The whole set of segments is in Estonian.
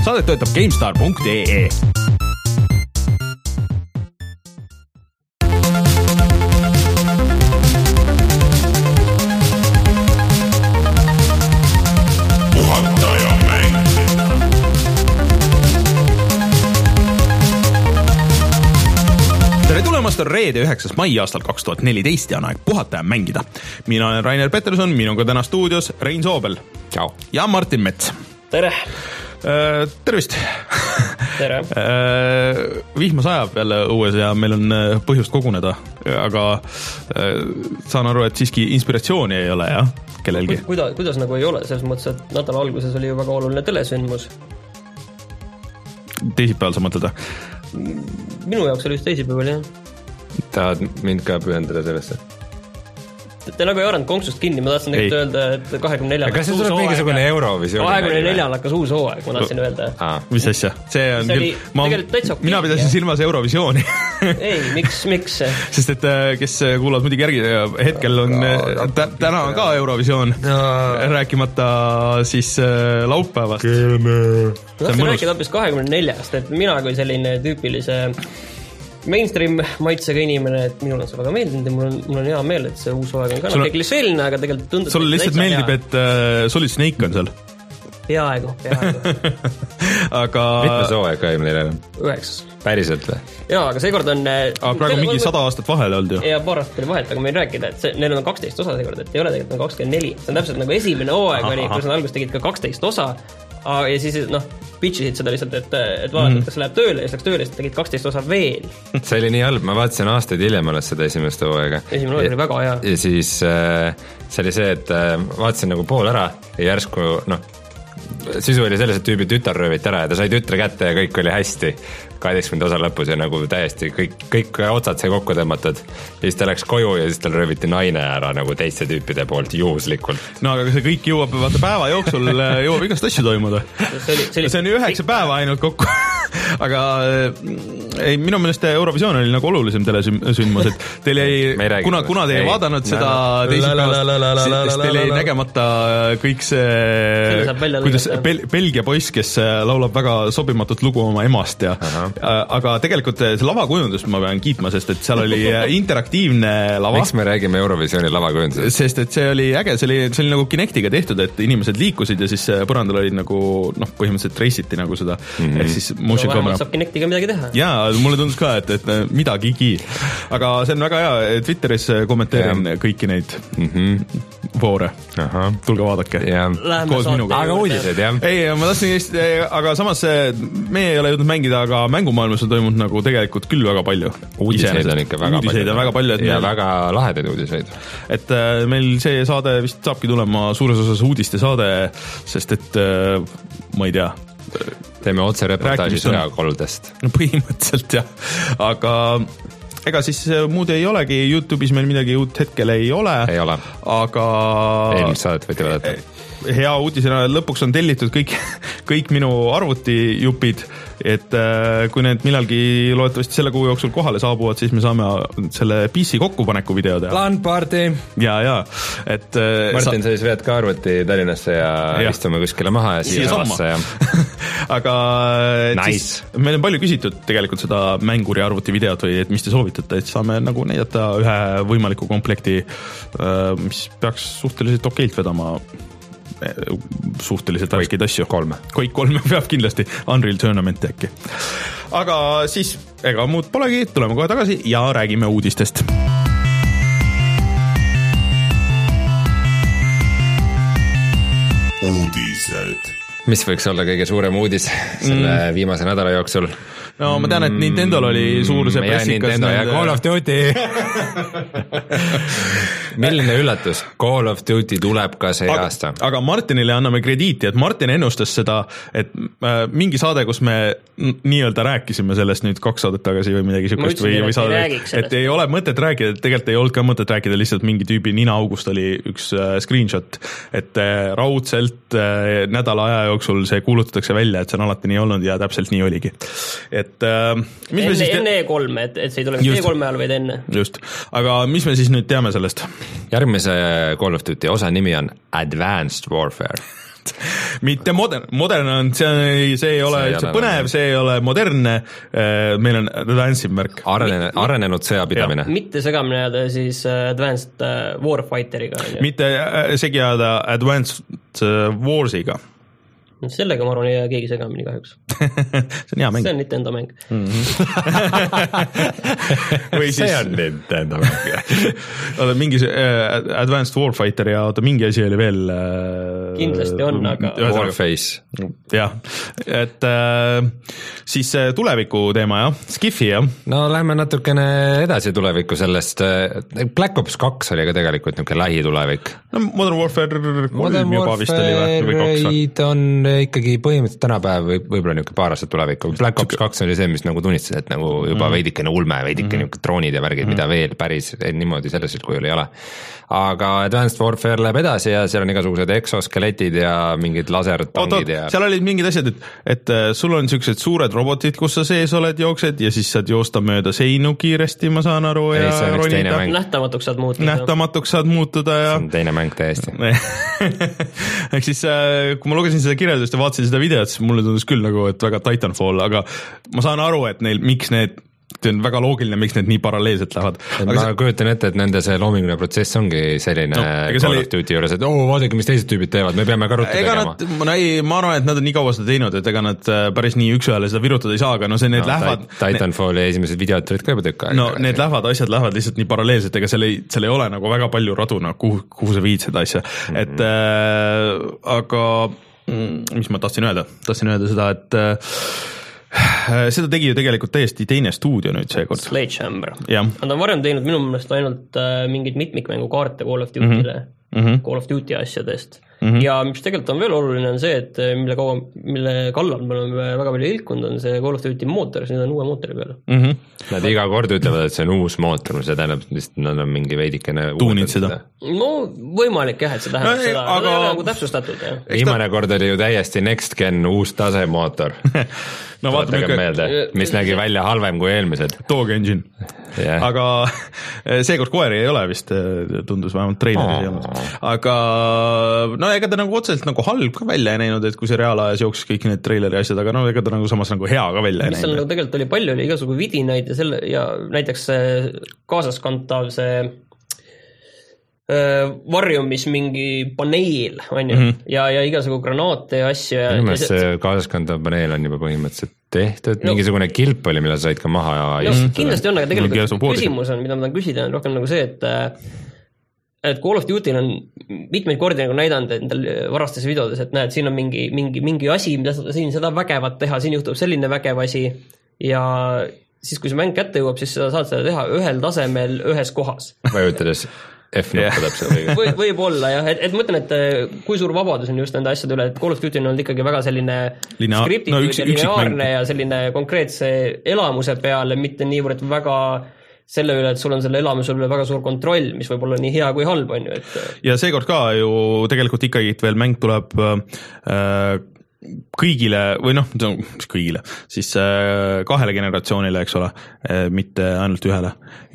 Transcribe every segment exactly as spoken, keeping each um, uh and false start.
Saadet toetab GameStar punkt ee. on reede üheksas mai aastal kaks tuhat neliteist ja on aeg puhata ja mängida. Mina olen Rainer Peterson, minuga täna stuudios Rein Soobel. Ciao. Ja Martin Mets. Tere. Tervist. Tere. Vihma sajab jälle õues ja meil on põhjust koguneda, aga saan aru, et siiski inspiratsiooni ei ole, jah, kellelgi. Kuidas, kuidas nagu ei ole, selles mõttes, et nädala alguses oli ju väga oluline telesündmus. Teisipäeval sa mõtled? Minu jaoks oli just teisipäeval, jah. Tahad mind ka pühendada sellesse? Te nagu ei aranud konksust kinni, ma tahtsin tegelikult öelda, et kahekümne neljal kas see tuleb mingisugune Eurovisioon? kahekümne neljal hakkas uus hooaeg, ma tahtsin öelda. Ah, mis asja? See on see küll, ma, mina pidasin ja. silmas Eurovisiooni. Ei, miks, miks? Sest et kes kuulavad muidugi järgi, hetkel on, tä, täna on ka Eurovisioon, no. Rääkimata siis laupäevast. Ma tahtsin rääkida hoopis kahekümne neljast, et mina kui selline tüüpilise mainstream maitsega inimene, et minul on see väga meeldinud ja mul on, mul on hea meel, et see uus hooaeg on ka natuke klišeeline, aga tegelikult tundub... Sulle lihtsalt meeldib, hea. Et uh, Solid Snake on seal? Peaaegu, peaaegu. aga... Mitmes hooaeg kahekümne neljal? Üheksas. Päriselt või? Jaa, aga seekord on... Aga praegu mingi sada aastat vahel olnud ju. Ja paar aastat oli vahet, aga meil rääkida, et see, neil on kaksteist osa seekord, et ei ole tegelikult kakskümmend neli. See on täpselt nagu esimene hooaeg oli, kus nad alguses tegid ka kaksteist osa ja siis noh, pitchisid seda lihtsalt, et, et vaadata, mm. kas läheb tööle ja siis läks tööle, siis tegid kaksteist osa veel. See oli nii halb, ma vaatasin aastaid hiljem alles seda esimest hooaega. Esimene hooaeg oli väga hea. Ja siis äh, see oli see, et äh, vaatasin nagu pool ära ja järsku, noh, sisu oli selles, et tüübi tütar rööviti ära ja ta sai tütre kätte ja kõik oli hästi kaheteistkümnenda osa lõpus ja nagu täiesti kõik, kõik otsad sai kokku tõmmatud ja siis ta läks koju ja siis tal rööviti naine ära nagu teiste tüüpide poolt juhuslikult. No aga see kõik jõuab, vaata päeva jooksul jõuab igast asju toimuda. See, oli, see, oli, see on ju üheksa päeva ainult kokku. Aga ei, minu meelest Eurovisioon oli nagu olulisem telesündmus, et teil ei, kuna, kuna te ei vaadanud seda teisipäevast, siis teil ei nägemata kõik see, kuidas Bel- Belgia poiss, kes laulab väga sobimatut lugu oma emast ja Aha. aga tegelikult see lavakujundust ma pean kiitma, sest et seal oli interaktiivne lava. Miks me räägime Eurovisiooni lavakujundusest? Sest et see oli äge, see oli, see oli nagu Kinectiga tehtud, et inimesed liikusid ja siis põrandal oli nagu, noh, põhimõtteliselt reisiti nagu seda, mm-hmm. ehk siis motion no, camera. Saab Kinectiga midagi teha. Jaa, mulle tundus ka, et, et midagigi. Aga see on väga hea, Twitteris kommenteerin ja. Kõiki neid mm-hmm. voore. Aha. Tulge vaadake. Koos minuga. Aga uudised, jah? Ei, ma tahtsin, aga samas me ei ole jõudnud mängida, aga mängumaailmas on toimunud nagu tegelikult küll väga palju. Uudiseid on ikka väga uudiseid palju. On väga palju et ja meil, väga lahedaid uudiseid. Et äh, meil see saade vist saabki tulema suures osas uudiste saade, sest et äh, ma ei tea. Teeme otse reportaaži sõjakoldest. No põhimõtteliselt jah, aga ega siis muud ei olegi, YouTube'is meil midagi uut hetkel ei ole. Ei ole. Aga... Eelmist saadet võite vaadata. Hea uudisena lõpuks on tellitud kõik, kõik minu arvutijupid, et kui need millalgi loodetavasti selle kuu jooksul kohale saabuvad, siis me saame selle P C kokkupaneku video teha. LAN-party! Ja, ja. Et, Martin, sa siis vead ka arvuti Tallinnasse ja, ja istume kuskile maha ja siia samasse. Ja... aga nice. Siis meil on palju küsitud tegelikult seda mänguri arvuti videot või et mis te soovitate, et saame nagu näidata ühe võimaliku komplekti, mis peaks suhteliselt okeilt vedama suhteliselt värskeid asju. Kolme. Kõik kolme peab kindlasti. Unreal Tournament äkki. Aga siis, ega muud polegi, tuleme kohe tagasi ja räägime uudistest. Uudised. Mis võiks olla kõige suurem uudis selle mm. viimase nädala jooksul? No ma tean, et Nintendol oli suur see pressikas. Nintendo ja Call of Duty. Milline üllatus? Call of Duty tuleb ka see aga, aasta. Aga Martinile anname krediiti, et Martin ennustas seda, et äh, mingi saade, kus me n- nii-öelda rääkisime sellest nüüd kaks saadet tagasi või midagi sükust või, või saade, et ei ole mõtet rääkida, et tegelikult ei olnud ka mõtet rääkida, lihtsalt mingi tüübi ninaaugust oli üks äh, screenshot, et äh, raudselt äh, nädala aja jooksul see kuulutatakse välja, et see on alati nii olnud ja täpselt nii oligi. Et äh, mis enne, me siis te... enne E kolme, et, et see ei tule E kolme ajal, vaid enne. Just, aga mis me siis nüüd teame sellest? Järgmise Call of Duty osa nimi on Advanced Warfare. mitte modern, modern on, see, see ei ole üldse põnev, see ei ole modernne, meil on advanced märk. Arenenud, arenenud sõjapidamine. mitte segamine jääda siis advanced warfighteriga. mitte segi jääda advanced warsiga. Sellega ma arvan ei jää keegi segamini kahjuks. see on hea mäng. See on Nintendo mäng. Või siis... See on Nintendo mäng. Oota, mingi äh, Advanced Warfighter ja oota, mingi asi oli veel äh, kindlasti on, aga Warface. Jah, et äh, siis tuleviku teema, jah, Skifi, jah. No lähme natukene edasi tulevikku sellest. Black Ops kaks oli ka tegelikult niisugune lähitulevik. No Modern Warfare kolm juba vist oli või kaks või? On ikkagi põhimõtteliselt tänapäev või võib-olla niisugune paar aastat tulevikku. Black Ops kaks oli see, mis nagu tunnistas, et nagu juba mm. veidikene ulme, veidikene mm. droonid ja värgid, mm. mida veel päris niimoodi sellisel kujul ei ole. Aga Advanced Warfare läheb edasi ja seal on igasugused exoskeletid ja mingid lasertangid ja... seal olid mingid asjad, et, et sul on niisugused suured robotid, kus sa sees oled, jooksed ja siis saad joosta mööda seinu kiiresti, ma saan aru, ja ronida. Nähtamatuks saad muutuda. Nähtamatuks saad muutuda ja... See on teine mäng täiesti. Ehk siis, kui ma lugesin seda kirjeldust ja vaatasin seda videot, siis mulle tundus küll nagu, et väga Titanfall, aga ma saan aru, et neil, miks need see on väga loogiline, miks need nii paralleelselt lähevad. Ma see... kujutan ette, et nende see loominguline protsess ongi selline no, Call of Duty juures, et oo, oh, vaadake, mis teised tüübid teevad, me peame ka ruttu tegema. Nad, ma, ei, ma arvan, et nad on nii kaua seda teinud, et ega nad päris nii üks ühele seda virutada ei saa, aga no see need no, lähevad... Titanfalli ne... esimesed videod tulid ka juba tükk aega. No need lähevad, asjad lähevad lihtsalt nii paralleelselt, ega seal ei, seal ei ole nagu väga palju radu, no, kuhu, kuhu sa viid seda asja. Mm-hmm. Et äh, aga mis ma tahtsin öelda? Tahtsin öelda seda, et äh, seda tegi ju tegelikult täiesti teine stuudio nüüd seekord. Sledgehammer. Nad on varem teinud minu meelest ainult äh, mingid mitmikmängu kaarte Call of Duty'le, mm -hmm. Call of Duty asjadest. Mm -hmm. Ja mis tegelikult on veel oluline on see, et mille, kaua, mille kallal me oleme väga palju ilkunud, on see Call of Duty mootor, see on uue mootori peale. Mm -hmm. Nad iga kord ütlevad, et see on uus mootor, see tähendab, et nad on mingi veidikene tuunid seda. No võimalik jah, et see tähendab no, seda, aga... seda on nagu täpsustatud. Viimane kord oli ju täiesti next gen uus tase mootor. No vaatame ikka meelde, mis nägi välja halvem kui eelmised. Dog engine. Yeah. Aga seekord koeri ei ole vist, tundus vähemalt treileris ei olnud. Aga no ega ta nagu otseselt nagu halb ka välja ei näinud, et kui see reaalajas jooksis kõik need treileri asjad, aga no ega ta nagu samas nagu hea ka välja ei näinud. Mis seal nagu tegelikult oli palju, oli igasugu vidinaid ja, selle, ja näiteks kaasaskantav see varjumis mingi paneel on ju, mm -hmm. ja, ja igasugu granaate ja asju ja minu meelest see kaasaskantav paneel on juba põhimõtteliselt tehtud, no, mingisugune kilp oli, mille sa said ka maha ja no, kindlasti on, aga tegelikult küsimus on, mida ma tahan küsida, on rohkem nagu see, et et Call of Duty'l on mitmeid kordi nagu näidanud endal varastes videodes, et näed, siin on mingi, mingi, mingi asi, mida siin seda vägevat teha, siin juhtub selline vägev asi ja siis, kui see mäng kätte jõuab, siis sa saad seda teha ühel tasemel ühes kohas. Vajutades F-nuppu täpselt või, võib olla jah, et, et mõtlen, et kui suur vabadus on just nende asjade üle, et Call of Duty on olnud ikkagi väga selline Linea... skriptitud no, üks, ja lineaarne ja selline konkreetse elamuse peale, mitte niivõrd väga selle üle, et sul on selle elamuse üle väga suur kontroll, mis võib olla nii hea kui halb on ju. Et... ja seekord ka ju tegelikult ikkagi veel mäng tuleb äh, kõigile või noh, mis kõigile, siis äh, kahele generatsioonile, eks ole, äh, mitte ainult ühele.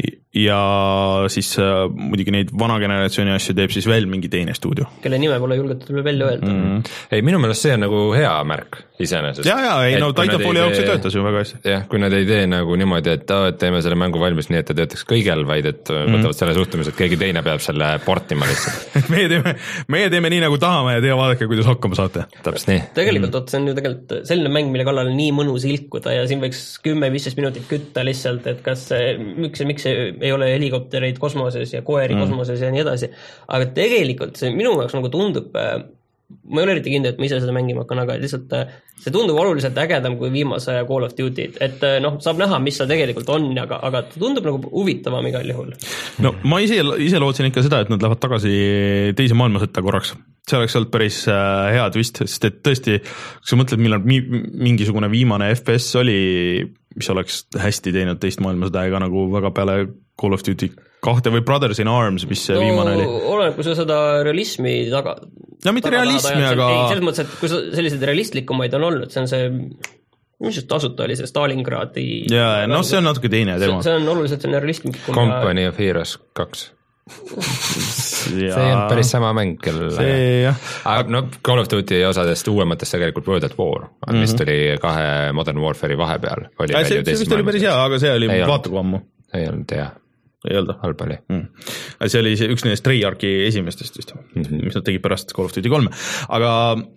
Ja siis äh, muidugi neid vana generatsiooni asju teeb siis veel mingi teine stuudio. Kelle nime pole julgetud veel välja öelda. Mm -hmm. Ei, minu meelest see on nagu hea märk iseenesest. Ja, ja, ei no Titanfalli jaoks ei töötas ju väga hästi. Jah, kui nad ei tee nagu niimoodi, et, et teeme selle mängu valmis nii, et ta töötaks kõigel, vaid et mm -hmm. võtavad selle suhtumise, et keegi teine peab selle portima lihtsalt. meie, teeme, meie teeme nii nagu tahame ja teie vaadake, kuidas hakkama saate. Täpselt nii. Tegelikult mm -hmm. see on ju tegelikult selline mäng, mille kallal on nii mõnus ilkuda ja siin võiks kümme viisteist minutit kütta lihtsalt, et kas miks, miks ei ole helikoptereid kosmoses ja koeri mm. kosmoses ja nii edasi. Aga tegelikult see minu jaoks nagu tundub, ma ei ole eriti kindel, et ma ise seda mängima hakkan, aga lihtsalt see tundub oluliselt ägedam kui viimase Call of Duty. Et noh, saab näha, mis see tegelikult on, aga, aga tundub nagu huvitavam igal juhul. No ma ise, ise lootsin ikka seda, et nad lähevad tagasi teise maailmasõtta korraks. See oleks olnud päris hea twist, sest et tõesti, kui sa mõtled, millal mingisugune viimane F P S oli, mis oleks hästi teinud teist maailmasõda ega nagu väga peale Call of Duty kahte või Brothers in Arms, mis no, viimane oli. Oleneb, kui sa seda realismi taga... No mitte taga realismi, tahad, aga... Ei, selles mõttes, et kui sa sellised realistlikumaid on olnud, see on see... mis just tasuta oli see Stalingradi... Jaa, no see on natuke teine teema. See, see on oluliselt selline realistlikum... Company of Heroes kaks. see ei olnud päris sama mäng, kellel aga no Call of Duty osadest uuematest tegelikult World at War, mm-hmm. mis tuli kahe Modern Warfare'i vahepeal. Ja, see see vist oli päris hea, aga see oli vaata kui ammu. Ei olnud hea. Ei olnud. Halb oli. Mm. See oli see üks neist Treyarchi esimestest vist, mm-hmm. mis nad tegid pärast Call of Duty kolme. Aga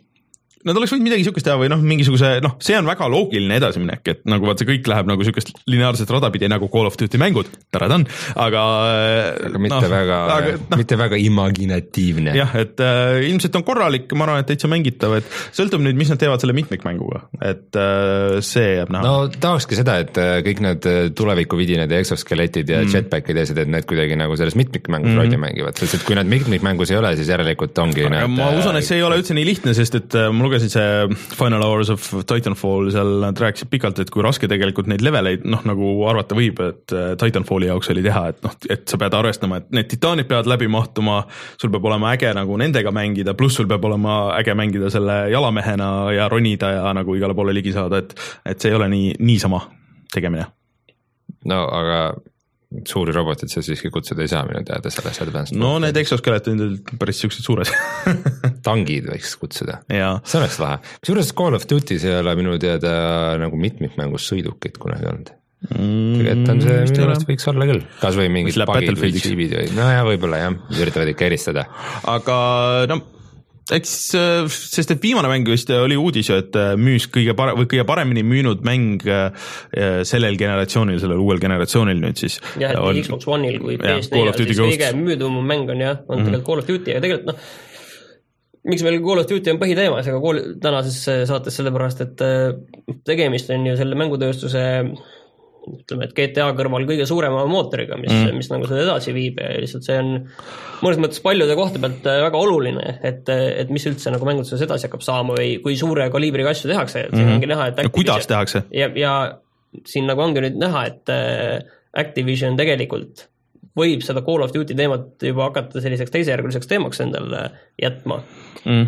nad oleks võinud midagi sükest teha või noh, mingisuguse, noh, see on väga loogiline edasiminek, et nagu vaat see kõik läheb nagu sükest lineaarset rada pidi nagu Call of Duty mängud, taredan, aga aga mitte no, väga, no, mitte väga imaginatiivne. Jah, et äh, ilmselt on korralik, ma arvan, et täitsa mängitav, et sõltub nüüd, mis nad teevad selle mitmikmänguga, et äh, see jääb näha. No tahakski seda, et kõik need tulevikuvidinad ja exoskeletid ja mm. jetpackid ja see, et need kuidagi nagu selles mitmikmängus mm. rolli mängivad, sest et kui nad mitmikmängus ei ole, siis järelikult ongi aga need, ma usun, et see ei ole üldse nii lihtne, sest et mul lugesin see Final Hours of Titanfall, seal nad rääkisid pikalt, et kui raske tegelikult neid leveleid, noh, nagu arvata võib, et Titanfalli jaoks oli teha, et noh, et sa pead arvestama, et need titaanid peavad läbi mahtuma, sul peab olema äge nagu nendega mängida, pluss sul peab olema äge mängida selle jalamehena ja ronida ja nagu igale poole ligi saada, et, et see ei ole nii, niisama tegemine. No aga suuri roboteid sa siiski kutsuda ei saa minu teada selles advanced. No need exoskeletid on päris siuksed suured. Tangid võiks kutsuda. Ja. See oleks lahe. Kusjuures Call of Duty's ei ole minu teada nagu mitmikmängus sõidukid kunagi olnud. Mm, tegelikult on see minu arust võiks olla küll. Kas või mingid pagid või chiibid või. No ja võib-olla jah, üritavad ikka eristada. Aga no eks, sest et viimane mäng vist oli uudis, et müüs kõige, pare, või kõige paremini müünud mäng sellel generatsioonil, sellel uuel generatsioonil nüüd siis. Jah, et on, Xbox One'il kui P S four, siis kõige müüdum mäng on jah, on mm-hmm. tegelikult Call of Duty, aga tegelikult noh, miks meil Call of Duty on põhiteemas, aga kool, tänases saates sellepärast, et tegemist on ju selle mängutööstuse ütleme, et G T A kõrval kõige suurema mootoriga, mis, mm. mis nagu seda edasi viib ja lihtsalt see on mõnes mõttes paljude kohta pealt väga oluline, et, et mis üldse nagu mängutuses edasi hakkab saama või kui suure kaliibriga asju tehakse, et mm. siin ongi näha, et ja kuidas tehakse? Ja, ja siin nagu ongi nüüd näha, et Activision tegelikult võib seda Call of Duty teemat juba hakata selliseks teisejärguliseks teemaks endale jätma. Mm.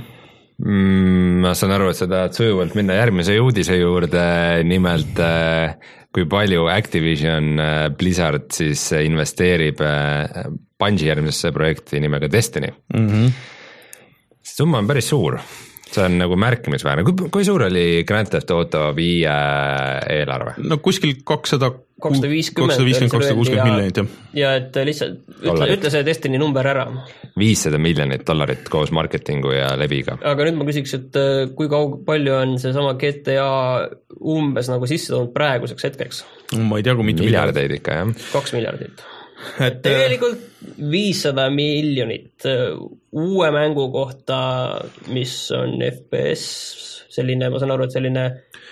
Mm, ma saan aru, et sa tahad sujuvalt minna järgmise uudise juurde, nimelt kui palju Activision Blizzard siis investeerib Bungie järgmisesse projekti nimega Destiny. Mm-hmm. See summa on päris suur, see on nagu märkimisväärne. Kui, kui suur oli Grand Theft Auto viie eelarve? No kuskil kakssada viiskümmend kakssada kuuskümmend miljonit, jah. Ja et lihtsalt ütle, ütle see Destiny number ära. viissada miljonit dollarit koos marketingu ja leviga. Aga nüüd ma küsiks, et kui kaug, palju on see sama G T A umbes nagu sisse toonud praeguseks hetkeks? Ma ei tea, kui mitu miljardeid ikka, jah. Kaks miljardit. Et tegelikult viissada miljonit uue mängu kohta, mis on F P S, selline, ma saan aru, et selline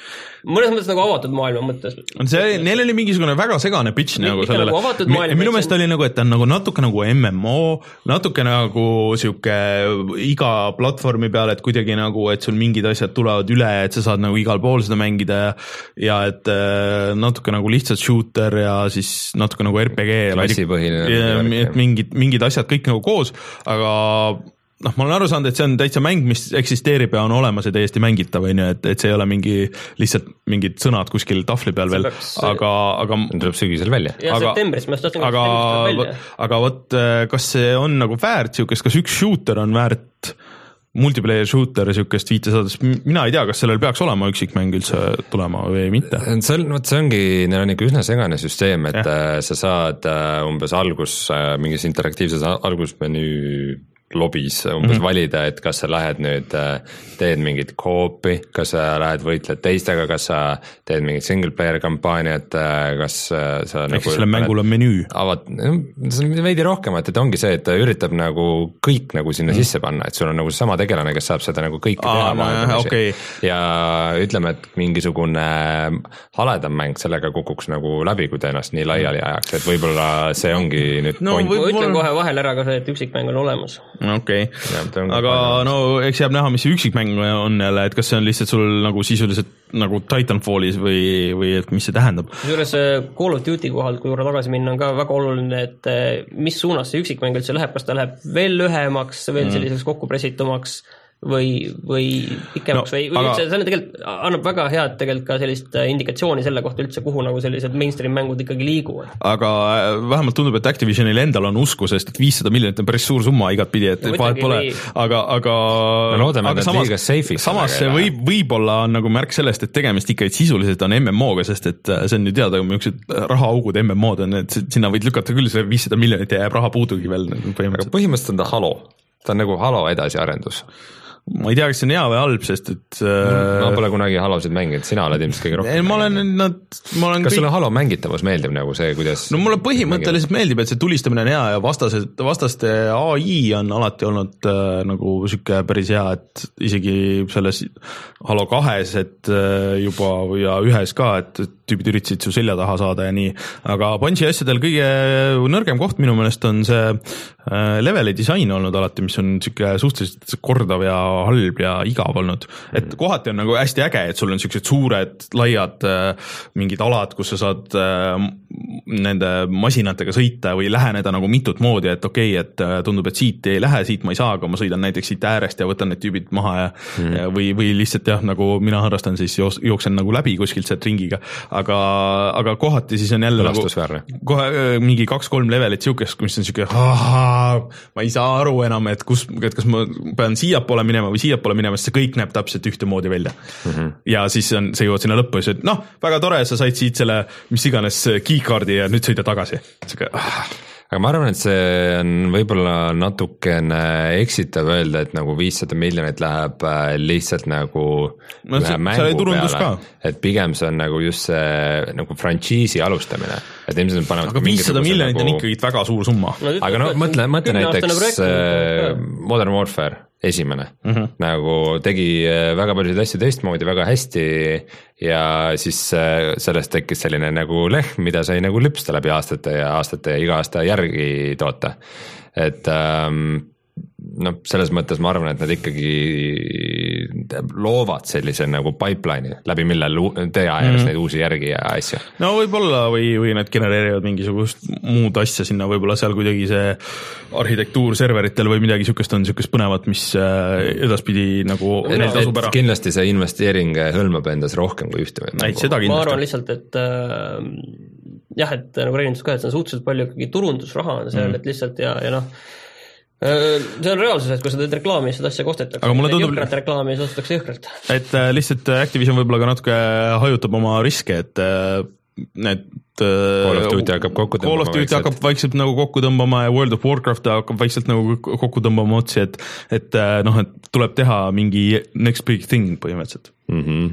mõnes mõttes nagu avatud maailma mõttes. See, neil oli mingisugune väga segane pitch nagu sellele. Nagu maailma, minu meelest oli nagu, et ta on nagu natuke nagu M M O, natuke nagu siuke iga platvormi peal, et kuidagi nagu, et sul mingid asjad tulevad üle, et sa saad nagu igal pool seda mängida ja, ja et natuke nagu lihtsalt shooter ja siis natuke nagu R P G. Klassipõhine. Et mingid, mingid asjad kõik nagu koos, aga noh, ma olen aru saanud, et see on täitsa mäng, mis eksisteerib ja on olemas ja täiesti mängitav, et, et see ei ole mingi lihtsalt mingid sõnad kuskil tahvli peal veel, peaks, aga, aga tuleb sügisel välja. Ja aga, septembris, ma tahtsin aga, välja. Aga võt, kas see on nagu väärt siukest, kas üks shooter on väärt multiplayer shooter siukest viitesadast, mina ei tea, kas sellel peaks olema üksikmäng üldse tulema või mitte. See on, võt, see ongi, neil on ikka üsna segane süsteem, et ja. Sa saad umbes algus, mingis interaktiivses algusmenüü lobis umbes mm-hmm. valida, et kas sa lähed nüüd, teed mingit koopi, kas sa lähed võitled teistega, kas sa teed mingit single player kampaaniat, kas sa ehk nagu selle mängul on menüü. Avad, see on veidi rohkemat, et ongi see, et ta üritab nagu kõik nagu sinna mm. sisse panna, et sul on nagu sama tegelane, kes saab seda nagu kõiki teha no, okay. ja ütleme, et mingisugune haledam mäng sellega kukuks nagu läbi, kui ta ennast nii laiali ajaks, et võib-olla see ongi nüüd no, point. Ma ütlen kohe vahel ära ka see, et üksikmäng on olemas. Okei, okay. Aga no eks jääb näha, mis see üksikmäng on jälle, et kas see on lihtsalt sul nagu sisuliselt nagu Titanfallis või, või et mis see tähendab? Juures Call of Duty kohalt, kui juurde tagasi minna, on ka väga oluline, et mis suunas see üksikmäng üldse läheb, kas ta läheb veel lühemaks, veel selliseks kokkupressitumaks või, või pikemaks no, või, või aga... üldse, see on tegelikult, annab väga head tegelikult ka sellist indikatsiooni selle kohta üldse, kuhu nagu sellised mainstream mängud ikkagi liiguvad. Aga vähemalt tundub, et Activisionil endal on usku, sest et viissada miljonit on päris suur summa igat pidi, et no, vahet pole, või... aga, aga no, loodame, aga samas, samas see võib, võib-olla on nagu märk sellest, et tegemist ikka sisuliselt on M M O-ga, sest et see on ju teada, kui millised rahaaugud M M O-d on, et sinna võid lükata küll see viissada miljonit ja jääb raha puudugi veel. Põhimõtteliselt, põhimõtteliselt on ta Halo, ta on nagu Halo edasiarendus. Ma ei tea, kas see on hea või halb, sest et ma pole kunagi Halosid mänginud, sina oled ilmselt kõige rohkem. Ma olen, nad, ma olen kas kõik... sulle Halo mängitavus meeldib nagu see, kuidas no mulle põhimõtteliselt mängib? meeldib, et see tulistamine on hea ja vastased, vastaste A I on alati olnud äh, nagu siuke päris hea, et isegi selles Halo kahes, et äh, juba ja ühes ka, et tüübid üritasid su selja taha saada ja nii, aga Bungi asjadel kõige nõrgem koht minu meelest on see äh, leveli disain olnud alati, mis on siuke suhteliselt kordav ja halb ja igav olnud, et kohati on nagu hästi äge, et sul on siuksed suured laiad äh, mingid alad, kus sa saad äh, nende masinatega sõita või läheneda nagu mitut moodi, et okei okay,, et äh, tundub, et siit ei lähe, siit ma ei saa, aga ma sõidan näiteks siit äärest ja võtan need tüübid maha ja, mm. ja või, või lihtsalt jah, nagu mina harrastan siis joos, jooksen nagu läbi kuskilt sealt ringiga, aga, aga kohati siis on jälle nagu kohe mingi kaks-kolm levelit siukest, mis on siuke ma ei saa aru enam, et kus, et kas ma pean siiapoole minema või siiapoole minema, sest see kõik näeb täpselt ühtemoodi välja mm. -hmm. ja siis on, sa jõuad sinna lõppu ja siis, et noh, väga tore, sa said siit selle, mis iganes keycard'i ja nüüd sõida tagasi. Aga ma arvan, et see on võib-olla natukene eksitav öelda, et nagu viissada miljonit läheb lihtsalt nagu no, ühe mängu peale, et pigem see on nagu just see nagu frantsiisi alustamine. Et aga viissada miljonit nagu... on ikkagi väga suur summa. No, aga no mõtle, mõtle näiteks Modern Warfare esimene mm -hmm. nagu tegi väga paljusid asju teistmoodi väga hästi ja siis sellest tekkis selline nagu lehm, mida sai nagu lüpsta läbi aastate ja aastate ja iga aasta järgi toota. Et ähm, noh, selles mõttes ma arvan, et nad ikkagi loovad sellise nagu pipeline'i, läbi mille teha järjest mm. neid uusi järgi ja asju. No võib-olla või, või nad genereerivad mingisugust muud asja sinna, võib-olla seal kuidagi see arhitektuur serveritel või midagi sükest on sükest põnevat, mis edaspidi nagu neil tasub ära. Kindlasti see investeering hõlmab endas rohkem kui ühte. Ma arvan lihtsalt, et äh, jah, et nagu räägindus ka, et see on suhteliselt palju ikkagi turundusraha on seal mm., et lihtsalt ja, ja noh, see on reaalsus, et kui sa teed reklaami, seda asja kostetakse. Aga mulle tundub, jõhkrat reklaami ja ostetakse jõhkralt. Et äh, lihtsalt Activision võib-olla ka natuke hajutab oma riske, et äh, need Call of Duty hakkab kokku tõmbama. Call of Duty hakkab vaikselt nagu kokku tõmbama ja World of Warcraft hakkab vaikselt nagu kokku tõmbama otsi, et, et äh, noh, et tuleb teha mingi next big thing põhimõtteliselt. Mm-hmm.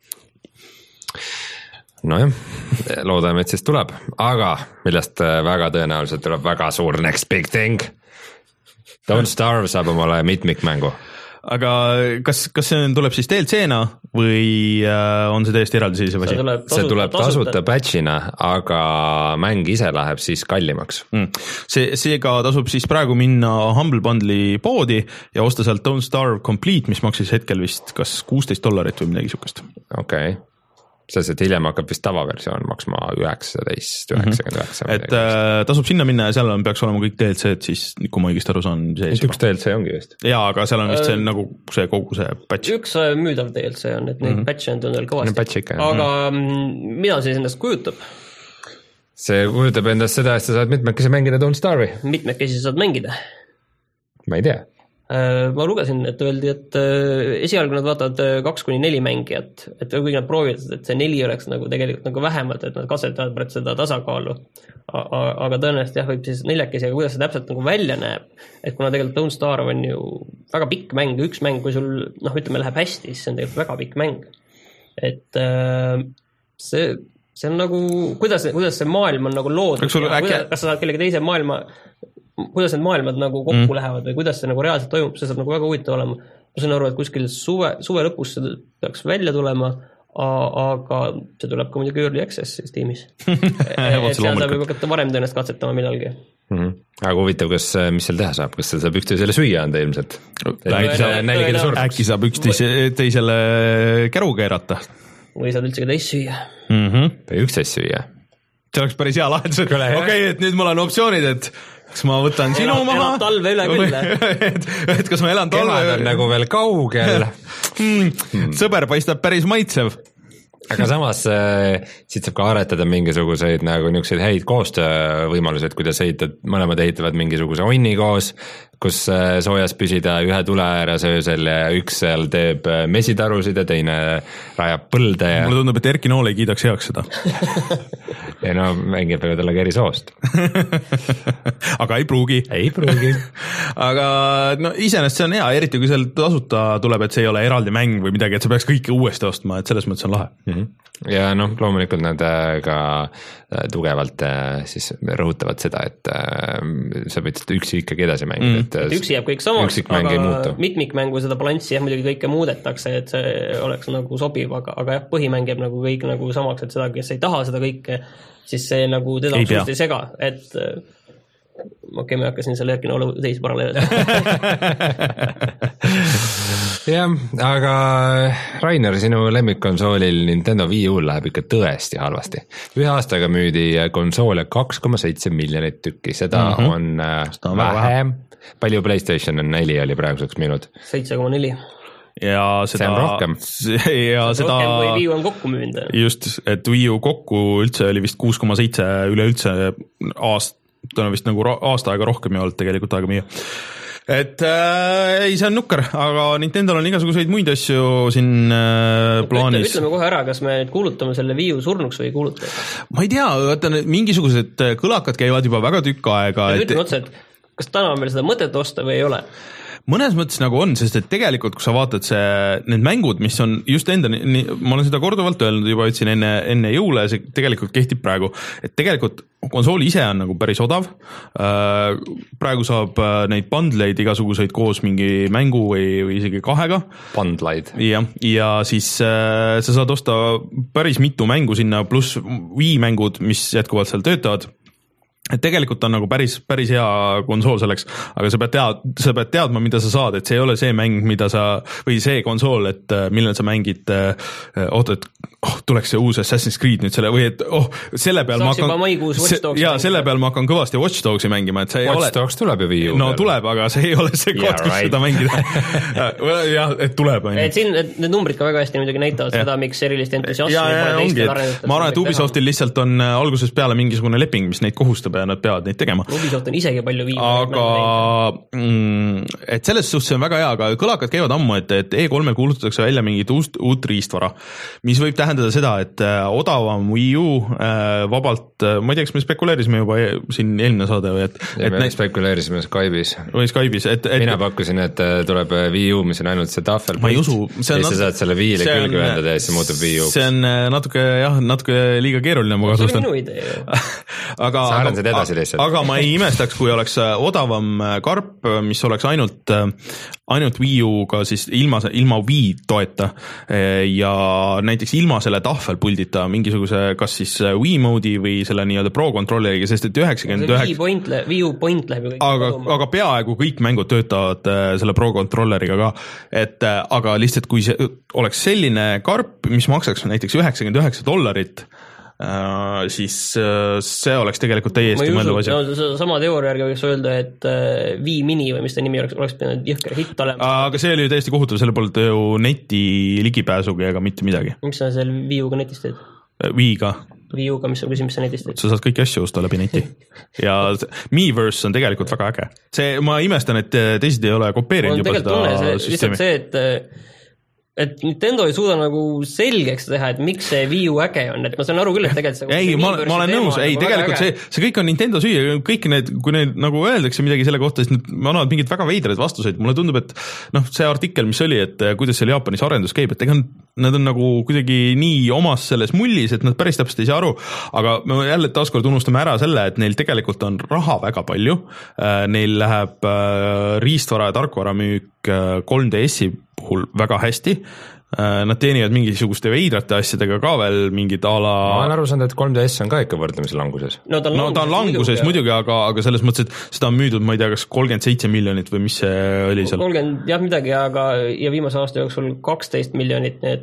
Nojah, loodame, et siis tuleb, aga millest väga tõenäoliselt tuleb väga suur next big thing. Don't Starve saab omale mitmikmängu. Aga kas, kas see tuleb siis D L C-na või on see täiesti eraldiseisev asi? See tuleb tasuta patch'ina, aga mäng ise läheb siis kallimaks. Mm. See, seega tasub siis praegu minna Humble Bundle'i poodi ja osta sealt Don't Starve Complete, mis maksis hetkel vist kas kuusteist dollarit või midagi sukest. Okei. Okay. Selles, et hiljem hakkab vist tavaversioon maksma üheksateist, üheksakümmend üheksa. Et äh, tasub sinna minna ja seal on, peaks olema kõik D L C-d, siis kui ma õigesti aru saan. Üks D L C ongi vist. Jaa, aga seal on vist see nagu see kogu see patch. Üks müüdav D L C on, et neid mm -hmm. patch'e on veel kõvasti. Patch ikka, aga mm. mida siis endast kujutab? See kujutab endast seda, et sa saad mitmekesi mängida Don't Starve'i. Mitmekesi saad mängida? Ma ei tea. Ma lugesin, et öeldi, et esialgu nad vaatavad kaks kuni neli mängijat, et kui nad proovivad, et see neli oleks nagu tegelikult nagu vähemalt, et nad katsetavad pärast seda tasakaalu. Aga tõenäoliselt jah, võib siis neljakesi, aga kuidas see täpselt nagu välja näeb, et kuna tegelikult Don't Starve on ju väga pikk mäng, üks mäng, kui sul, noh, ütleme, läheb hästi, siis see on tegelikult väga pikk mäng. Et see, see on nagu, kuidas, kuidas see maailm on nagu loodud, kuidas, kas sa saad kellegi teise maailma kuidas need maailmad nagu kokku mm. lähevad või kuidas see nagu reaalselt toimub, see saab nagu väga huvitav olema. Ma saan aru, et kuskil suve, suve lõpus see peaks välja tulema, aga see tuleb ka muidugi early access siis tiimis. et seal saab juba hakata varem tõenäoliselt katsetama millalgi. Mm -hmm. Aga huvitav, kas, mis seal teha saab? Kas seal saab üksteisele süüa anda ilmselt? Äkki saab üksteisele käru keerata? Või saad üldse ka teist süüa? Mm -hmm. Või üksteist süüa? See oleks päris hea lahendus. Okei, okay, et nüüd mul on optsioonid, et kas ma võtan sinu elad, maha. Elad talve üle küll. et, et kas ma elan talve. Kevad on nagu veel kaugel. hmm, sõber paistab päris maitsev. Aga samas äh, siit saab ka aretada mingisuguseid nagu niisuguseid häid koostöövõimalused, kuidas ehitad, mõlemad ehitavad mingisuguse onni koos, kus äh, soojas püsida ühe tule ääres öösel ja üks seal teeb äh, mesitarusid ja teine rajab põlde. Ja... mulle tundub, et Erki Nool ei kiidaks heaks seda. ja no mängijad võivad olla ka eri soost. aga ei pruugi. ei pruugi. aga no iseenesest see on hea, eriti kui seal tasuta tuleb, et see ei ole eraldi mäng või midagi, et sa peaks kõike uuesti ostma, et selles mõttes on lahe. ja noh, loomulikult nad ka tugevalt siis rõhutavad seda, et sa võid seda üksi ikkagi edasi mängida mm.. et üksi jääb kõik samaks, aga mitmikmängu seda balanssi jah, muidugi kõike muudetakse, et see oleks nagu sobiv, aga, aga jah, põhimäng jääb nagu kõik nagu samaks, et seda, kes ei taha seda kõike, siis see nagu teda absoluutselt ei sega, et okei, ma hakkasin selle Erki Noolu teisi paralleele. jah, aga Rainer, sinu lemmikkonsoolil Nintendo Wii U läheb ikka tõesti halvasti. Ühe aastaga müüdi konsoole kaks koma seitse miljonit tükki, seda mm-hmm. on, seda on vähem. Palju PlayStation neli oli praeguseks müünud? seitse koma neli. ja seda, see on rohkem. Ja seda, rohkem või Wii U on kokku müünud. Just, et Wii U kokku üldse oli vist kuus koma seitse üle üldse aast, ta on vist nagu aasta aega rohkem ja olnud tegelikult aega müüa. Et äh, ei, see on nukker, aga Nintendol on igasuguseid muid asju siin äh, plaanis. Ütleme kohe ära, kas me nüüd kuulutame selle Wii U surnuks või ei kuuluta? Ma ei tea, vaata, mingisugused kõlakad käivad juba väga tükk aega. Ja et... ütleme otsa, et kas täna on veel seda mõtet osta või ei ole? Mõnes mõttes nagu on, sest et tegelikult, kui sa vaatad see, need mängud, mis on just enda, ma olen seda korduvalt öelnud, juba ütlesin enne, enne jõule, see tegelikult kehtib praegu, et tegelikult konsool ise on nagu päris odav, praegu saab neid bundleid igasuguseid koos mingi mängu või, või isegi kahega. Bundleid. Ja, ja siis sa saad osta päris mitu mängu sinna, pluss Wii mängud, mis jätkuvalt seal töötavad. Et tegelikult on nagu päris, päris hea konsool selleks, aga sa pead, tead, sa pead teadma, mida sa saad, et see ei ole see mäng, mida sa, või see konsool, et millal sa mängid, oot, et oh, tuleks see uus Assassin's Creed nüüd selle, või et oh, selle peal saaks ma hakkan, se, ja selle peal ma hakkan kõvasti Watch Dogsi mängima, et see ei Watch ole. Watch Dogs tuleb ju Wii U. No peal. Tuleb, aga see ei ole see koht, yeah, kus right. seda mängida. jah, et tuleb. Et siin et need numbrid ka väga hästi muidugi näitavad ja. Seda, miks erilist entusiasmi pole teistel arendajatelt. Ma arvan, et Ubisoftil lihtsalt on algusest peale mingisugune leping, mis neid kohustab ja nad peavad neid tegema. Ubisoft on isegi palju viima. Aga mm, et selles suhtes see on väga hea, aga kõlakad käivad ammu, et, et E kolme kuulutatakse välja mingit uust, uut riistvara, mis võib tähendada seda, et odavam Wii U äh, vabalt, ma ei tea, kas me spekuleerisime juba siin eelmine saade või et, ja et me näit... spekuleerisime Skype'is või Skype'is, et, et mina pakkusin, et tuleb Wii U, mis on ainult see tahvel ma ei usu, ja nat... sa saad selle Wii'le külge ühendada ja siis muutub Wii U. See on natuke, jah, natuke liiga keeruline ma kasustan. See on minu idee. aga, sa arendad edasi lihtsalt. aga ma ei imestaks, kui oleks odavam karp, mis oleks ainult ainult Wii U-ga siis ilma, ilma Wii toeta ja näiteks ilma selle tahvelpuldita mingisuguse kas siis Wii mode'i või selle nii-öelda Pro kontrolleriga, sest et üheksakümmend üheksa Wii U point läheb ju kõik aga, aga peaaegu kõik mängud töötavad selle Pro kontrolleriga ka, et aga lihtsalt kui see oleks selline karp, mis maksaks näiteks üheksakümmend üheksa dollarit, Uh, siis uh, see oleks tegelikult täiesti mõeldav asja. No, sama teooria järgi võiks öelda, et uh, Wii Mini või mis ta nimi oleks, oleks pidanud jõhker hitt olema. Aga see oli ju täiesti kohutav, selle polnud ju neti ligipääsuga ega mitte midagi. Miks sa seal Wii U-ga netist teed? Wii-ga. Wii U-ga, mis sa küsid, mis sa netist teed? Sa saad kõiki asju osta läbi neti. Ja Miiverse on tegelikult väga äge. See, ma imestan, et teised ei ole kopeerinud juba seda tunne, see, süsteemi. See, et et Nintendo ei suuda nagu selgeks teha, et miks see Wii U äge on, et ma saan aru küll, et tegelikult see ei, ma, ma olen nõus, ei, tegelikult see, see kõik on Nintendo süü, kõik need, kui need nagu öeldakse midagi selle kohta, siis nad annavad mingid väga veidraid vastuseid, mulle tundub, et noh, see artikkel, mis oli, et kuidas seal Jaapanis arendus käib, et ega nad on nagu kuidagi nii omas selles mullis, et nad päris täpselt ei saa aru, aga me jälle taaskord unustame ära selle, et neil tegelikult on raha väga palju, neil läheb riistvara ja tarkvara müük kolm D S-i puhul väga hästi, nad teenivad mingisuguste veidrate asjadega ka veel mingid ala... Ma olen aru saanud, et kolm D S on ka ikka võrdlemise languses. No ta on, no, ta on languses muidugi, muidugi, aga, aga selles mõttes, et seda on müüdud, ma ei tea, kas kolmkümmend seitse miljonit või mis see oli seal? kolmkümmend jah midagi, aga ja viimase aasta jooksul kaksteist miljonit, nii et noh,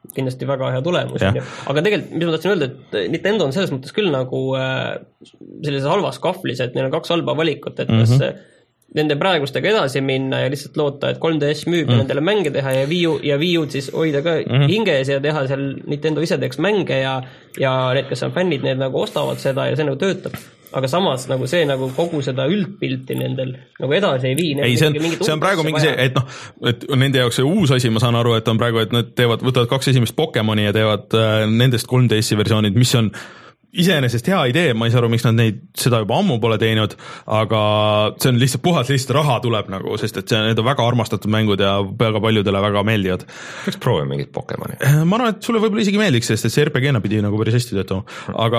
kindlasti väga hea tulemus, aga tegelikult, mis ma tahtsin öelda, et Nintendo on selles mõttes küll nagu sellises halvas kahvlis, et neil on kaks halba valikut, et kas mm-hmm. nende praegustega edasi minna ja lihtsalt loota, et kolm D S müüb mm. ja nendele mänge teha ja Wii U, ja Wii U siis hoida ka mm. hinges ja teha seal Nintendo ise teeks mänge ja, ja need, kes on fännid, need nagu ostavad seda ja see nagu töötab. Aga samas nagu see nagu kogu seda üldpilti nendel nagu edasi ei vii. Ei, see on, see on praegu mingi see, et noh, et nende jaoks see uus asi, ma saan aru, et on praegu, et nad teevad, võtavad kaks esimest Pokemoni ja teevad äh, nendest kolm D S-i versioonid, mis on iseenesest hea idee, ma ei saa aru, miks nad neid seda juba ammu pole teinud, aga see on lihtsalt puhas lihtsalt raha tuleb nagu, sest et see, need on väga armastatud mängud ja väga paljudele väga meeldivad. Võiks proovida mingit Pokemoni? Ma arvan, et sulle võib-olla isegi meeldiks, sest et see R P G-na pidi nagu päris hästi töötama. Aga,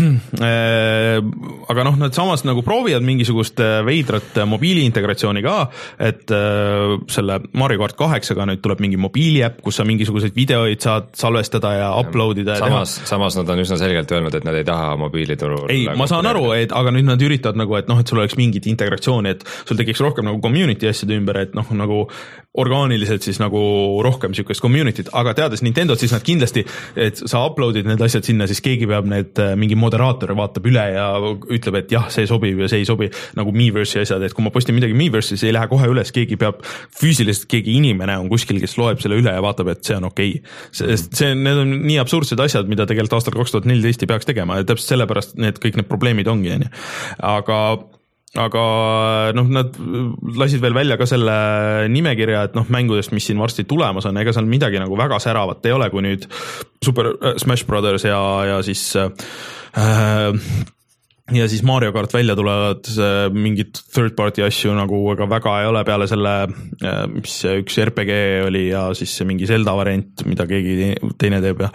äh, aga noh, nad samas nagu proovivad mingisugust veidrat mobiiliintegratsiooni ka, et äh, selle Mario Kart kaheksaga nüüd tuleb mingi mobiiliäpp, kus sa mingisuguseid videoid saad salvestada ja uploadida. Samas, samas nad on üsna selgelt öelnud, et nad ei taha mobiilituru. Ei, ma saan aru, et, aga nüüd nad üritavad nagu, et noh, et sul oleks mingit integratsiooni, et sul tekiks rohkem nagu community asjade ümber, et noh, nagu orgaaniliselt siis nagu rohkem siukest community't, aga teades Nintendot, siis nad kindlasti, et sa uploadid need asjad sinna, siis keegi peab need, mingi moderaator vaatab üle ja ütleb, et jah, see sobib ja see ei sobi, nagu Miiverse'i asjad, et kui ma postin midagi Miiverse'i, see ei lähe kohe üles, keegi peab füüsiliselt, keegi inimene on kuskil, kes loeb selle üle ja vaatab, et see on okei. Sest see, need on nii absurdsed asjad, mida tegelikult aastal kaks tuhat neliteist ei peaks tegema, ja täpselt sellepärast need kõik need probleemid ongi, aga aga noh, nad lasid veel välja ka selle nimekirja, et noh, mängudest, mis siin varsti tulemas on, ega seal midagi nagu väga säravat ei ole, kui nüüd Super Smash Brothers ja, ja siis äh, ja siis Mario Kart välja tulevad mingid third party asju nagu, aga väga ei ole peale selle, mis üks R P G oli ja siis mingi Zelda variant, mida keegi teine teeb ja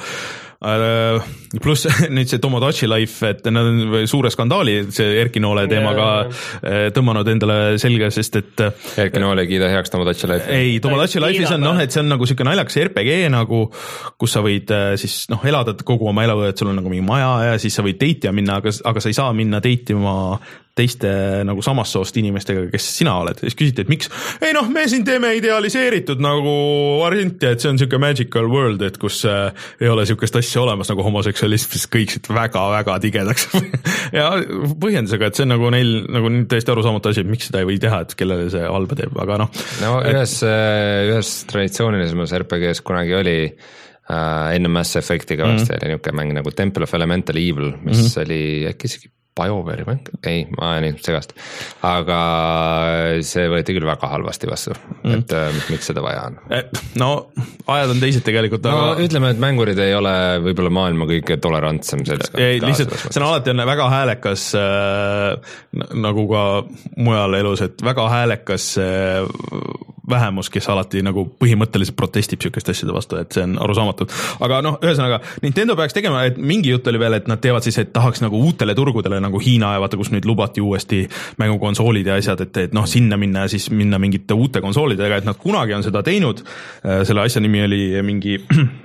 pluss nüüd see Tomodachi Life, et nad on suure skandaali see Erki Noole teemaga tõmmanud endale selge, sest et Erki Noole ei kiida heaks Tomodachi Life. Ei, Tomodachi Life'is on noh, et see on nagu siuke naljakas R P G nagu, kus sa võid siis noh, elada kogu oma elu, et sul on nagu mingi maja ja siis sa võid date'ia minna, aga, aga sa ei saa minna date'ima teiste nagu samast soost inimestega, kes sina oled. Siis küsiti, et miks? Ei noh, me siin teeme idealiseeritud nagu varianti, et see on siuke magical world, et kus äh, ei ole siukest asja olemas nagu homoseksualism, siis kõik siit väga-väga tigedaks. ja põhjendusega, et see on nagu neil nagu täiesti arusaamatu asi, et miks seda ei või teha, et kellele see halba teeb, aga noh. No ühes, ühes traditsioonilisemas R P G-s kunagi oli uh, enne Mass Effectiga mm-hmm. vast oli niuke mäng nagu Temple of Elemental Evil, mis mm-hmm. oli äkki isegi BioWare'i mäng? Ei, ma olen nii segast. Aga see võeti küll väga halvasti vastu, mm. et äh, miks seda vaja on? No, ajad on teised tegelikult. No aga... ütleme, et mängurid ei ole võib-olla maailma kõige tolerantsem seltskond. Ei, lihtsalt see on alati on väga häälekas äh, nagu ka mujal elus, et väga häälekas äh, vähemus, kes alati nagu põhimõtteliselt protestib siukest asjade vastu, et see on arusaamatud. Aga noh, ühesõnaga, Nintendo peaks tegema, et mingi jutt oli veel, et nad teevad siis, et tahaks nagu uutele turgudele nagu Hiina ja vaata, kus nüüd lubati uuesti mängukonsoolid ja asjad, et, et noh, sinna minna ja siis minna mingite uute konsoolidega, et nad kunagi on seda teinud. Selle asja nimi oli mingi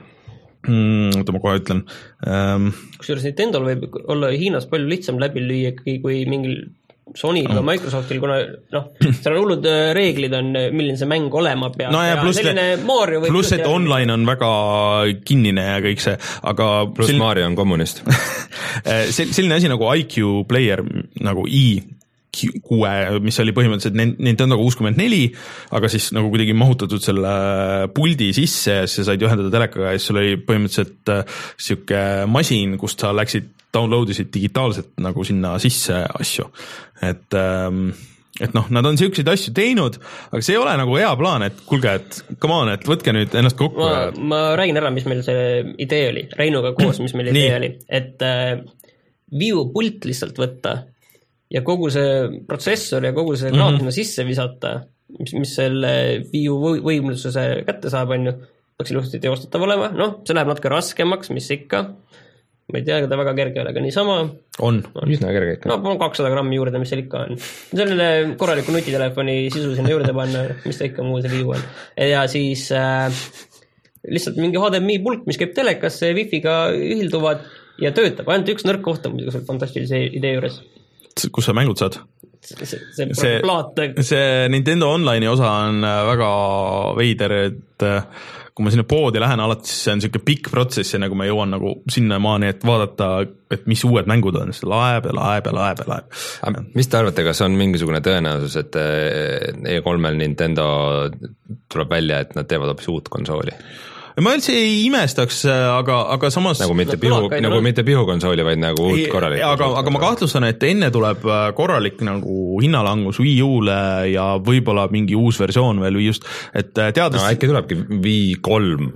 oota, ma kohe ütlen. Kusjuures Nintendol võib olla Hiinas palju lihtsam läbi lüüa, kui mingil Sonyl või Microsoftil, kuna noh, seal on hullud reeglid on, milline see mäng olema peab. No ja, ja pluss, plus, et online on väga kinnine ja kõik see, aga pluss sel... Mario on kommunist. selline asi nagu I Q Player, nagu i kuue, mis oli põhimõtteliselt Nintendo kuuskümmend neli, aga siis nagu kuidagi mahutatud selle puldi sisse ja siis said juhendada telekaga ja siis sul oli põhimõtteliselt siuke masin, kust sa läksid downloadisid digitaalselt nagu sinna sisse asju. Et, et noh, nad on siukseid asju teinud, aga see ei ole nagu hea plaan, et kulge, et come on, et võtke nüüd ennast kokku. Ma, ma räägin ära, mis meil see idee oli, Reinuga koos, mis meil idee oli, et äh, Wii U pult lihtsalt võtta ja kogu see protsessor ja kogu see kraat mm-hmm. sisse visata, mis, mis selle Wii U võimluse kätte saab, on ju, peaks ilusti teostatav olema, noh, see läheb natuke raskemaks, mis ikka, ma ei tea, ega ta väga kerge ole, aga niisama on, on üsna kerge ikka. No, kakssada grammi juurde, mis seal ikka on. Selline korraliku nutitelefoni sisu sinna juurde panna, mis ta ikka muu see Wii U on. Ja siis äh, lihtsalt mingi H D M I pulk, mis käib telekasse, Wi-Figa ühilduvad ja töötab. Ainult üks nõrk koht on muidugi fantastilise idee juures. Kus sa mängud saad? See, see, see, see Nintendo Online'i osa on väga veider, et kui ma sinna poodi lähen alati, siis see on niisugune pikk protsess ja nagu ma jõuan nagu sinna maani, et vaadata, et mis uued mängud on, siis laeb ja laeb ja laeb ja laeb. Mis te arvate, kas on mingisugune tõenäosus, et E kolmel Nintendo tuleb välja, et nad teevad hoopis uut konsooli? Ma üldse ei imestaks, aga, aga samas nagu mitte pihu, nagu mitte pihukonsooli, vaid nagu uut korralik. Aga, aga ma kahtlustan, et enne tuleb korralik nagu hinnalangus Wii U-le ja võib-olla mingi uus versioon veel või just, et teades... No äkki tulebki Wii kolm.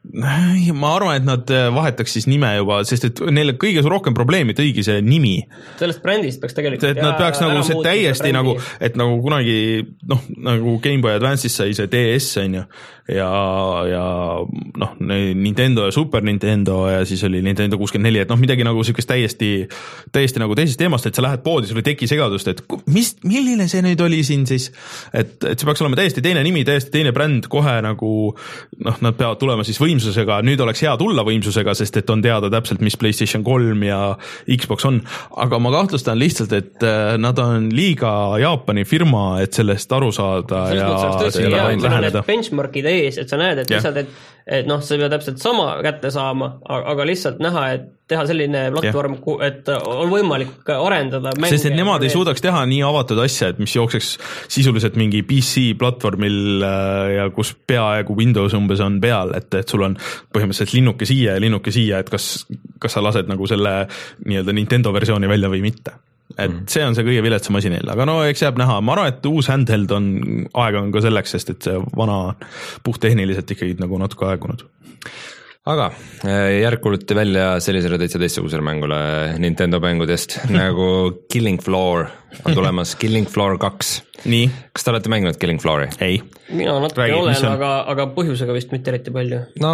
Ma arvan, et nad vahetaks siis nime juba, sest et neil kõige rohkem probleemi tõigi see nimi. Sellest brändist peaks tegelikult... Et nad peaks nagu see täiesti nagu, et nagu kunagi, noh, nagu Game Boy Advance'is sai see D S, on ju, ja, ja noh, Nintendo ja Super Nintendo ja siis oli Nintendo kuuskümmend neli, et noh, midagi nagu siukest täiesti, täiesti nagu teisest teemast, et sa lähed poodi, sul ei teki segadust, et mis, milline see nüüd oli siin siis, et, et see peaks olema täiesti teine nimi, täiesti teine bränd, kohe nagu, noh, nad peavad tulema siis võimsusega, nüüd oleks hea tulla võimsusega, sest et on teada täpselt, mis PlayStation kolm ja Xbox on, aga ma kahtlustan lihtsalt, et nad on liiga Jaapani firma, et sellest aru saada selles ja, ja läheneda. Benchmarkid ees, et sa näed, et yeah. lihtsalt, et, et noh, sa ei pea täpselt sama kätte saama, aga lihtsalt näha, et teha selline platvorm yeah., et on võimalik arendada mänge. Sest et nemad ei suudaks teha nii avatud asja, et mis jookseks sisuliselt mingi P C platvormil ja kus peaaegu Windows umbes on peal, et, et sul on põhimõtteliselt linnuke siia ja linnuke siia, et kas, kas sa lased nagu selle nii-öelda Nintendo versiooni välja või mitte. Et mm. see on see kõige viletsam asi neil, aga no eks jääb näha, ma arvan, et uus handheld on, aega on ka selleks, sest et see vana puhttehniliselt ikkagi nagu natuke aegunud. Aga järg kuuluti välja sellisele täitsa teistsugusele mängule Nintendo mängudest nagu Killing Floor on tulemas Killing Floor kaks. Nii. Kas te olete mänginud Killing Floori? Ei. Mina natuke Räägi, olen, aga, aga põhjusega vist mitte eriti palju. No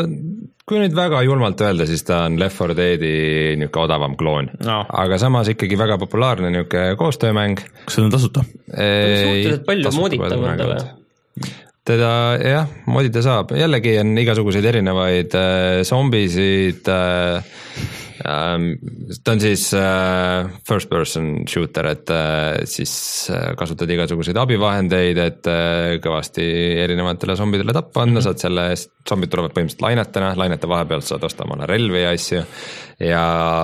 kui nüüd väga julmalt öelda, siis ta on Left four Deadi niuke odavam kloon. No. Aga samas ikkagi väga populaarne niuke koostöömäng. Kas see on tasuta? Suhteliselt palju mooditavandale. Teda jah, modida saab, jällegi on igasuguseid erinevaid äh, zombisid, äh, äh, ta on siis äh, first person shooter, et äh, siis äh, kasutad igasuguseid abivahendeid, et äh, kõvasti erinevatele zombidele tappa anda, saad selle eest, zombid tulevad põhimõtteliselt lainetena, lainete vahepealt saad osta omale relvi ja asju ja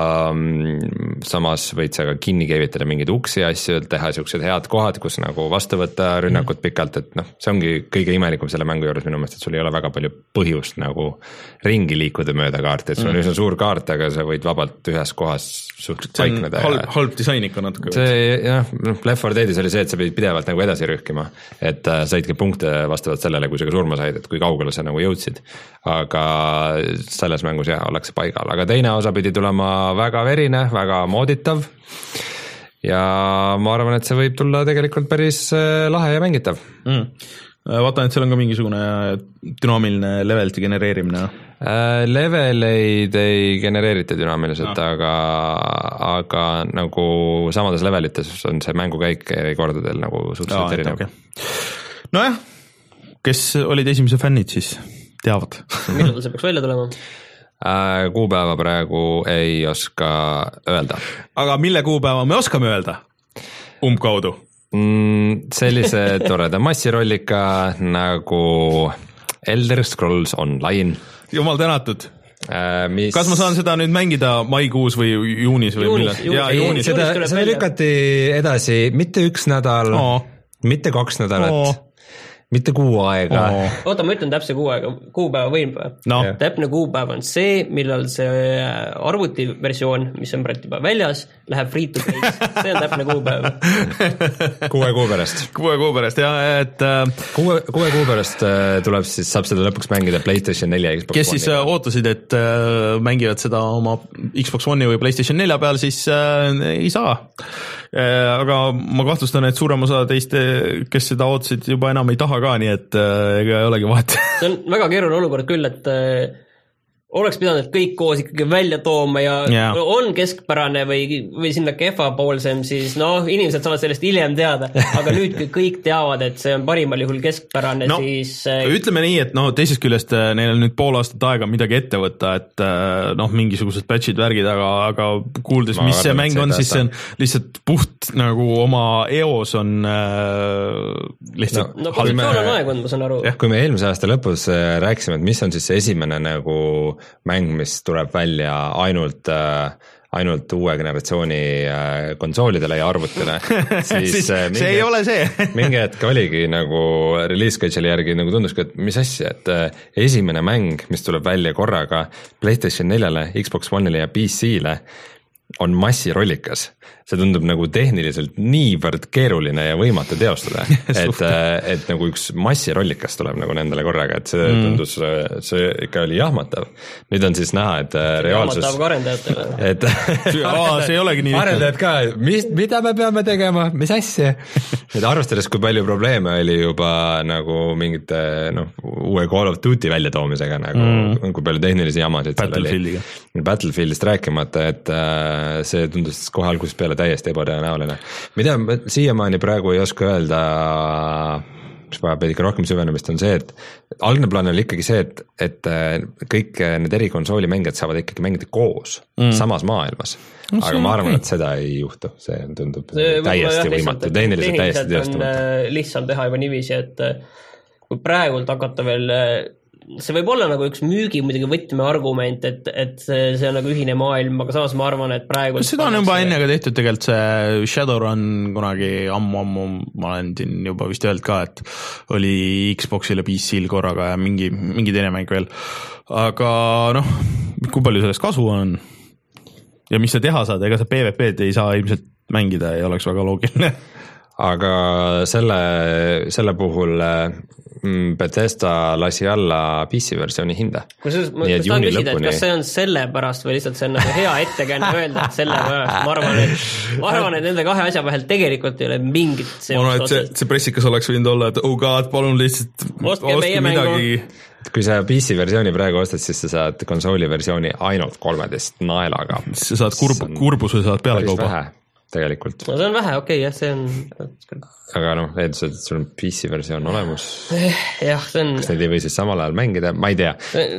mm, samas võid sa ka kinni keevitada mingeid uksi ja asju, teha siuksed head kohad, kus nagu vastu võtta rünnakut pikalt, et noh, see ongi kõige imelikum selle mängu juures minu meelest, et sul ei ole väga palju põhjust nagu ringi liikuda mööda kaarti, et sul on mm. üsna suur kaart, aga sa võid vabalt ühes kohas suhteliselt paikneda. See on halb, halb disain ikka natuke. See jah, Left four Deadis oli see, et sa pidid pidevalt nagu edasi rühkima, et äh, saidki punkte vastavalt sellele, kui sa ka surma said, et kui kaugele sa nagu jõudsid, aga selles mängus jah, ollakse paigal, aga teine osa pidi tulema väga verine, väga mooditav ja ma arvan, et see võib tulla tegelikult päris lahe ja mängitav. Mm. Vaatan, et seal on ka mingisugune dünaamiline levelite genereerimine. Äh, leveleid ei genereerita dünaamiliselt, no. aga, aga nagu samades levelites on see mängukäik eri kordadel nagu suhteliselt erinev. Okay. Nojah, kes olid esimese fännid siis teavad. Millal see peaks välja tulema? Äh, kuupäeva praegu ei oska öelda. Aga mille kuupäeva me oskame öelda? Umbkaudu? Mm, sellise toreda massirollika nagu Elder Scrolls Online. Jumal tänatud. Äh, mis... Kas ma saan seda nüüd mängida maikuus või juunis või juunis, millal? Juunis, juunis, seda, seda lükati edasi mitte üks nädal, oh. mitte kaks nädalat. Oh. Mitte kuu aega. Oh. Oota, ma ütlen täpse kuu aega, kuupäeva võin no. Täpne kuupäev on see, millal see arvutiversioon, mis on praegu juba väljas, läheb free to play. See on täpne kuupäev. Kuue kuu pärast. Kuue kuu pärast, jah, et kuue, kuue kuu pärast tuleb siis, saab seda lõpuks mängida PlayStation neli ja Xbox One. Kes siis One ootasid, et mängivad seda oma Xbox One'i või PlayStation nelja peal, siis ei saa. Aga ma kahtlustan, et suurem osa teist, kes seda ootasid, juba enam ei taha ka, nii et ega ei olegi vahet. See on väga keeruline olukord küll, et oleks pidanud kõik koos ikkagi välja tooma ja yeah. on keskpärane või, või sinna kehvapoolsem, siis noh, inimesed saavad sellest hiljem teada, aga nüüd kui kõik teavad, et see on parimal juhul keskpärane, no, siis ütleme nii, et no teisest küljest neil on nüüd pool aastat aega midagi ette võtta, et noh, mingisugused patchid, värgid, aga, aga kuuldes, mis see mäng on, siis see on lihtsalt puht nagu oma eos on äh, lihtsalt no, no kontseptsioon on aeg on, ma saan aru. Jah, kui me eelmise aasta lõpus rääkisime, et mis on siis see esimene nagu mäng, mis tuleb välja ainult, ainult uue generatsiooni konsoolidele ja arvutile, siis, siis mingi, see ei ole see mingi hetk oligi nagu release schedule'i järgi nagu tunduski, et mis asja, et esimene mäng, mis tuleb välja korraga PlayStation neljale, Xbox One'ile ja P C-le on massirollikas. See tundub nagu tehniliselt niivõrd keeruline ja võimatu teostada, et, et nagu üks massirollikas tuleb nagu nendele korraga, et see tundus, see ikka oli jahmatav. Nüüd on siis näha, et reaalsus... Jahmatav ka arendajatele. Et Aa, see ei olegi nii. Arendajad ka, mis, mida me peame tegema, mis asja? Et arvestades, kui palju probleeme oli juba nagu mingite noh, uue Call of Duty väljatoomisega, nagu mm. kui palju tehnilisi jamasid Battlefieldiga. Battlefieldist rääkimata, et see tundus kohe algusest peale täiesti ebatõenäoline. Mida siiamaani praegu ei oska öelda, mis vajab ikka rohkem süvenemist, on see, et algne plaan oli ikkagi see, et, et kõik need eri konsooli mängijad saavad ikkagi mängida koos, mm. samas maailmas. No, aga ma arvan, okay. et seda ei juhtu, see tundub see täiesti võimatu, tehniliselt täiesti teostamata. Lihtsalt teha juba niiviisi, et kui praegult hakata veel see võib olla nagu üks müügi muidugi võtmeargument, et, et see, see on nagu ühine maailm, aga samas ma arvan, et praegu seda on juba see... enne ka tehtud tegelikult see Shadowrun kunagi ammu-ammu, ma olen siin juba vist öelnud ka, et oli Xboxil ja P C-l korraga ja mingi, mingi teine mäng veel, aga noh, kui palju sellest kasu on ja mis sa teha saad, ega sa P V P-d ei saa ilmselt mängida, ei oleks väga loogiline. Aga selle, selle puhul Bethesda lasi alla P C versiooni hinda. Kusjuures, ma tahan küsida, et kas see on selle pärast või lihtsalt see on nagu hea ettekäänne öelda, et selle pärast, ma arvan, et, ma arvan, et nende kahe asja vahel tegelikult ei ole mingit seost. Ma arvan, et see, see pressikas oleks võinud olla, et oh god, palun lihtsalt ostke midagi. Kui sa P C versiooni praegu ostad, siis sa saad konsooli versiooni ainult kolmeteist naelaga. Sa saad kurb, kurbuse saad peale kauba. Tegelikult. No see on vähe, okei, okay, jah, see on... Aga noh, eeldused, et sul on P C versioon olemus. Jah, see on... Kas neid ei või siis samal ajal mängida? Ma ei tea.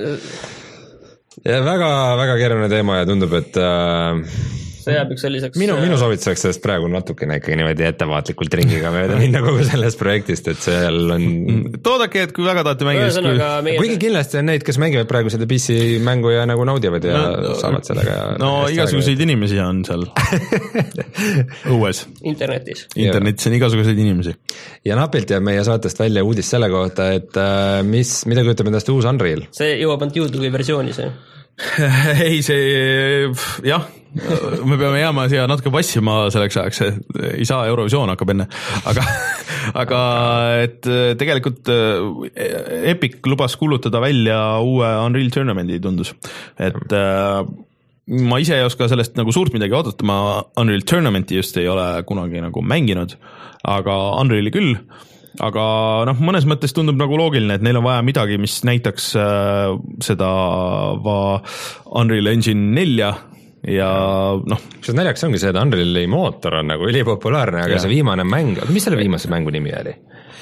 Ja väga, väga keeruline teema ja tundub, et... Äh, see jääb üks selliseks... Minu, minu soovituseks sellest praegu natukene ikkagi niimoodi ettevaatlikult ringiga mööda minna kogu sellest projektist, et seal on... Toodake, et kui väga tahate mängida... Kui... Meie... Kuigi kindlasti on neid, kes mängivad praegu seda P C mängu ja nagu naudivad ja no, saavad sellega... No igasuguseid aega. Inimesi on seal õues. Internetis. Internetis on igasuguseid inimesi. Ja napilt jääb meie saatest välja uudis selle kohta, et mis, mida kujutab endast uus Unreal? See jõuab ainult YouTube'i versiooni see. Ei, see, jah, me peame jääma siia natuke passima selleks ajaks, ei saa Eurovisioon hakkab enne, aga, aga et tegelikult Epic lubas kuulutada välja uue Unreal Tournamenti tundus, et ma ise ei oska sellest nagu suurt midagi oodata, ma Unreal Tournamenti just ei ole kunagi nagu mänginud, aga Unreali küll. Aga noh, mõnes mõttes tundub nagu loogiline, et neil on vaja midagi, mis näitaks äh, seda va Unreal Engine nelja ja noh. Kas näljaks ongi see, et Unreali mootor on nagu ülipopulaarne, aga ja. See viimane mäng, mis selle viimase mängu nimi oli?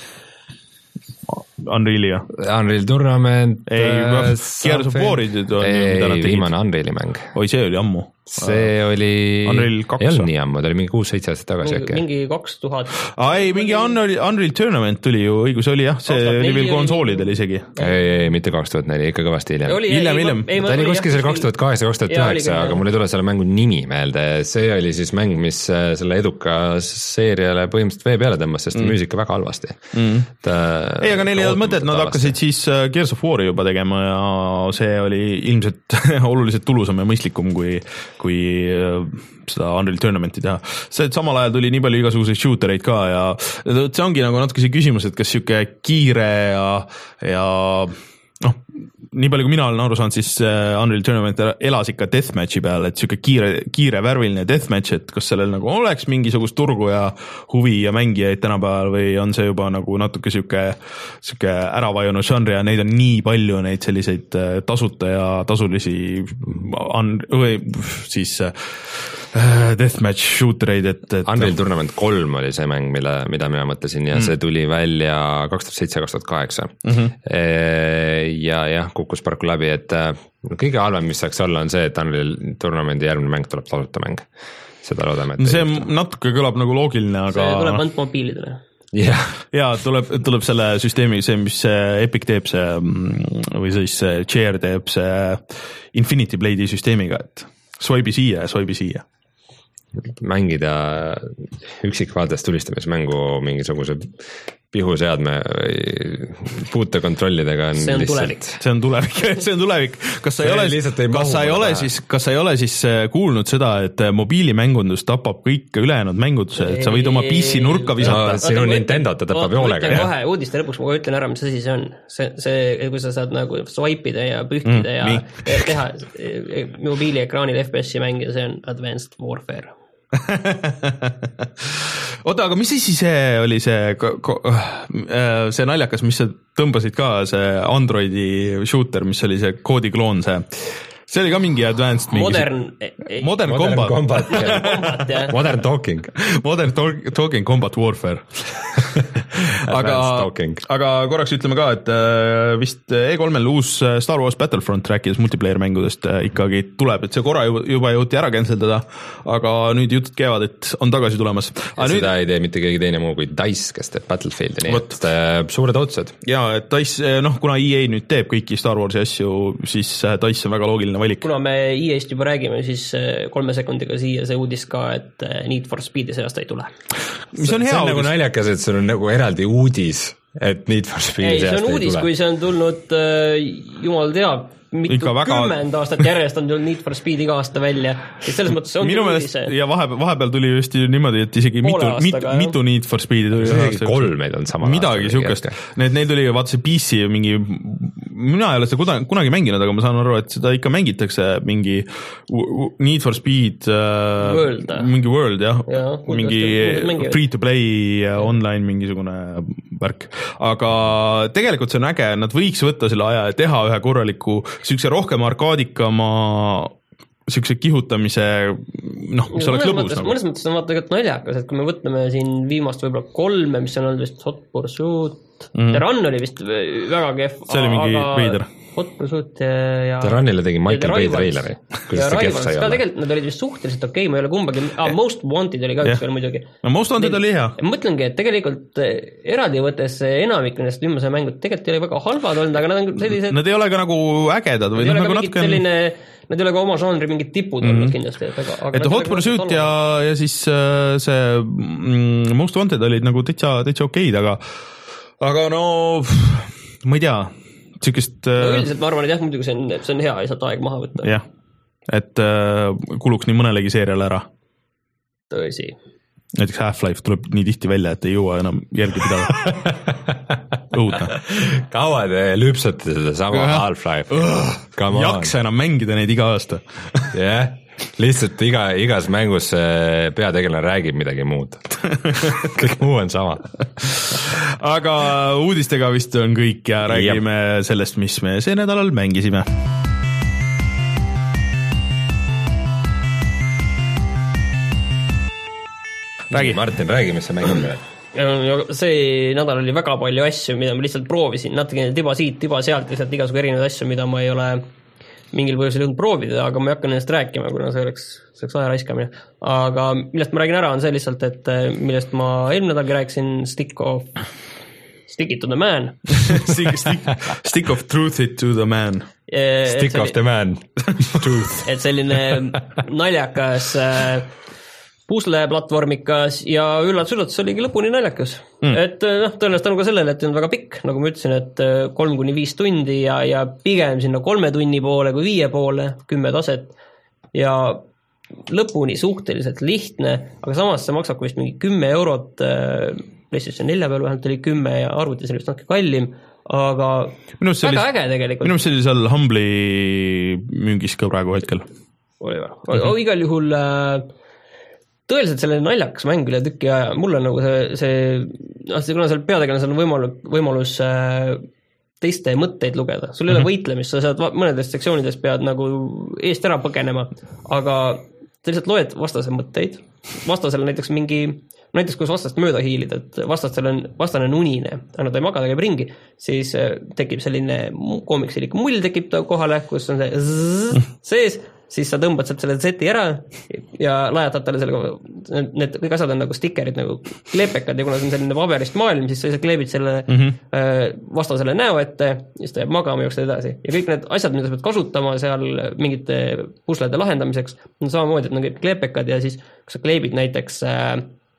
Unreali, jah. Unreal Tournament. Ei, Gears of War'id on ei, viimane Unreali mäng. Oi, see oli ammu. See oli, Unreal kaks. Ei olnud nii ammu, ta oli mingi kuus seitse aastat tagasi mingi, mingi kaks tuhat. Aa, ei, mingi Unreal, Unreal Tournament tuli ju, õigus oli jah, see oli veel konsoolidel isegi. Ei, ei, mitte kaks tuhat neli, ikka kõvasti hiljem. Hiljem, hiljem. Ta oli kuskil seal kaks tuhat kaheksa kaks tuhat üheksa, aga mul ei tule selle mängu nimi meelde. See oli siis mäng, mis selle eduka seeriale põhimõtteliselt vee peale tõmbas, sest mm. müusika väga halvasti. Mm. Ta, ei, aga neil ei olnud mõtet, nad hakkasid siis Gears of War'i juba tegema ja see oli ilmselt oluliselt tulusam ja mõistlikum kui, kui seda Unreal Tournamenti teha. See, et samal ajal tuli nii palju igasuguseid shootereid ka ja see ongi nagu natuke see küsimus, et kas siuke kiire ja, ja noh, nii palju kui mina olen aru saanud, siis Unreal Tournament elas ikka deathmatchi peal, et siuke kiire, kiire värviline deathmatch, et kas sellel nagu oleks mingisugust turgu ja huvi ja mängijaid tänapäeval või on see juba nagu natuke siuke, siuke äravajunud žanri ja neid on nii palju, neid selliseid tasuta ja tasulisi un, või siis deathmatch shootereid, et, et Unreal Tournament kolm oli see mäng, mille, mida mina mõtlesin ja mm. see tuli välja kaks tuhat seitse kaks tuhat kaheksa mm-hmm. ja jah, kukkus paraku läbi, et kõige halvem, mis saaks olla, on see, et Unreal Tournamenti järgmine mäng tuleb tasuta mäng. Seda loodame, et see natuke kõlab nagu loogiline, aga see tuleb ainult mobiilidele. Yeah. ja tuleb, tuleb selle süsteemi, see, mis Epic teeb see või siis Chair teeb see Infinity Blade'i süsteemiga, et swipe'i siia ja swipe'i siia. Mängida üksikvaatest tulistamismängu mingisuguse pihuseadme puutekontrollidega on see on lihtsalt... tulevik. See on tulevik, see on tulevik. Kas sa ei ole, kas sa ei ole siis, kas sa ei ole siis kuulnud seda, et mobiilimängundus tapab kõik ülejäänud mängunduse, et sa võid oma P C nurka visata? No, sinu Nintendo ta tapab joolega. Kohe uudiste lõpuks ma kohe ütlen ära, mis asi see on. See, see kui sa saad nagu swipe'ida ja pühkida mm, ja, ja teha mobiiliekraanil F P S-i mängida, see on Advanced Warfare. Oota, aga mis asi see oli see, see naljakas, mis sa tõmbasid ka, see Androidi shooter, mis oli see koodikloon, see see oli ka mingi advanced mingi Modern Modern, modern Combat, combat, combat Modern Talking Modern Talking Combat Warfare aga, aga korraks ütleme ka, et äh, vist E kolmel uus Star Wars Battlefront rääkides multiplayer mängudest äh, ikkagi tuleb, et see korra juba, juba jõuti ära canceldada, aga nüüd jutud käivad, et on tagasi tulemas. Seda nüüd... ei tee mitte keegi teine muu kui DICE, kes teeb Battlefieldi, nii et äh, suured ootused. Ja, et DICE, noh, kuna E A nüüd teeb kõiki Star Warsi asju, siis DICE on väga loogiline valik. Kuna me E A-st juba räägime, siis kolme sekundiga siia see uudis ka, et Need for Speedi see aasta ei tule. Mis on hea see on uudis. Nagu naljakas, et sul on nagu eraldi uudis, et Need for Speedi see aasta ei tule. See on uudis, kui see on tulnud, jumal teab, mitu väga... kümmend aastat järjest on tulnud Need for Speed iga aasta välja. Et selles mõttes see on minu meelest, ja vahepeal, vahepeal tuli just niimoodi, et isegi mitu, aastaga, mitu, mitu Need for Speedi tuli. See kolm meid on sama. Midagi siukest. Need, neil tuli vaata see P C mingi, mina ei ole seda kunagi, kunagi mänginud, aga ma saan aru, et seda ikka mängitakse mingi Need for Speed World, mingi World, jah. Ja, mingi free to play online mingisugune värk. Aga tegelikult see on äge, nad võiks võtta selle aja ja teha ühe korraliku siukse rohkem arkaadikama siukse kihutamise, noh, mis oleks lõbus. Mõttes, nagu. Mõnes mõttes on vaata tegelikult naljakas, et kui me võtame siin viimast võib-olla kolme, mis on olnud vist Hot Pursuit, mm. The Run oli vist väga kehv. See oli mingi veider. Hot Pursuit ja... The Runile tegi Michael Bay traileri. Ja Rivals ka tegelikult, nad olid vist suhteliselt okei, ma ei ole kumbagi, ah, Most Wanted oli ka üks veel muidugi. No Most Wanted oli hea. Ma mõtlengi, et tegelikult eraldi võttes enamik nendest viimase mängud tegelikult ei ole väga halvad olnud, aga nad on sellised... Nad ei ole ka nagu ägedad või nad nagu natuke... Selline, nad ei ole ka oma žanri mingid tipud olnud mm-hmm. kindlasti. Aga, aga et Hot Pursuit ja, ja siis see mm, Most Wanted olid nagu täitsa, täitsa okeid, aga aga no ma ei tea Sükest, no, üldiselt ma arvan, et jah, muidugi see on, see on hea, ei saad aeg maha võtta. Jah, et äh, kuluks nii mõnelegi seeriale ära. Tõsi. Näiteks Half-Life tuleb nii tihti välja, et ei jõua enam järgi pidada. Õudne. Kaua te lüpsate seda sama Half-Life? Uh, jaksa enam mängida neid iga aasta. Jah. Yeah. Lihtsalt iga, igas mängus peategelane räägib midagi muud. Kõik muu on sama. Aga uudistega vist on kõik ja räägime Jab. Sellest, mis me see nädalal mängisime. Räägi. Martin, räägi, mis sa mängime. See nädal oli väga palju asju, mida ma lihtsalt proovisin. Natuke tiba siit, tiba sealt, lihtsalt igasugu erinevaid asju, mida ma ei ole mingil põhjusel jõudnud proovida, aga ma ei hakka nendest rääkima, kuna see oleks, see oleks aja raiskamine. Aga millest ma räägin ära, on see lihtsalt, et millest ma eelmine nädalgi rääkisin, Stick of Stick it to the man. stick, stick, stick of truth it to the man. Stick of the man. Truth. Et selline naljakas pusleplatvormikas ja üllatus-üllatus oligi lõpuni naljakas. Mm. Et noh, tõenäoliselt on ka sellele, et on väga pikk, nagu ma ütlesin, et kolm kuni viis tundi ja, ja pigem sinna kolme tunni poole kui viie poole, kümme taset ja lõpuni suhteliselt lihtne, aga samas see maksab vist mingi kümme eurot, PlayStation nelja peal vähemalt oli kümme ja arvutis oli vist natuke kallim, aga väga oli, äge tegelikult. Minu meelest see oli seal Humble'i müüngis ka praegu hetkel. Oli või? Mm-hmm. Igal juhul tõeliselt selle naljakas mäng üle tükki aja, mul on nagu see, see kuna seal peategelasel on võimalus, võimalus teiste mõtteid lugeda, sul ei ole mm-hmm. võitlemist, sa saad mõnedest sektsioonidest pead nagu eest ära põgenema, aga sa lihtsalt loed vastase mõtteid, vastasel näiteks mingi, näiteks kus vastast mööda hiilida, et vastastel on, vastane on unine, aga ta ei maga, ta käib ringi, siis tekib selline koomiksilik mull tekib ta kohale, kus on see zzz sees, siis sa tõmbad sealt selle Z-i ära ja lajatad talle selle, need kõik asjad on nagu stikerid, nagu kleepekad ja kuna see on selline paberist maailm, siis sa lihtsalt kleebid selle mm-hmm. vastasele näo ette ja siis ta jääb magama jooksed edasi. Ja kõik need asjad, mida sa pead kasutama seal mingite puslede lahendamiseks, on samamoodi, et on kõik kleepekad ja siis kui sa kleebid näiteks äh,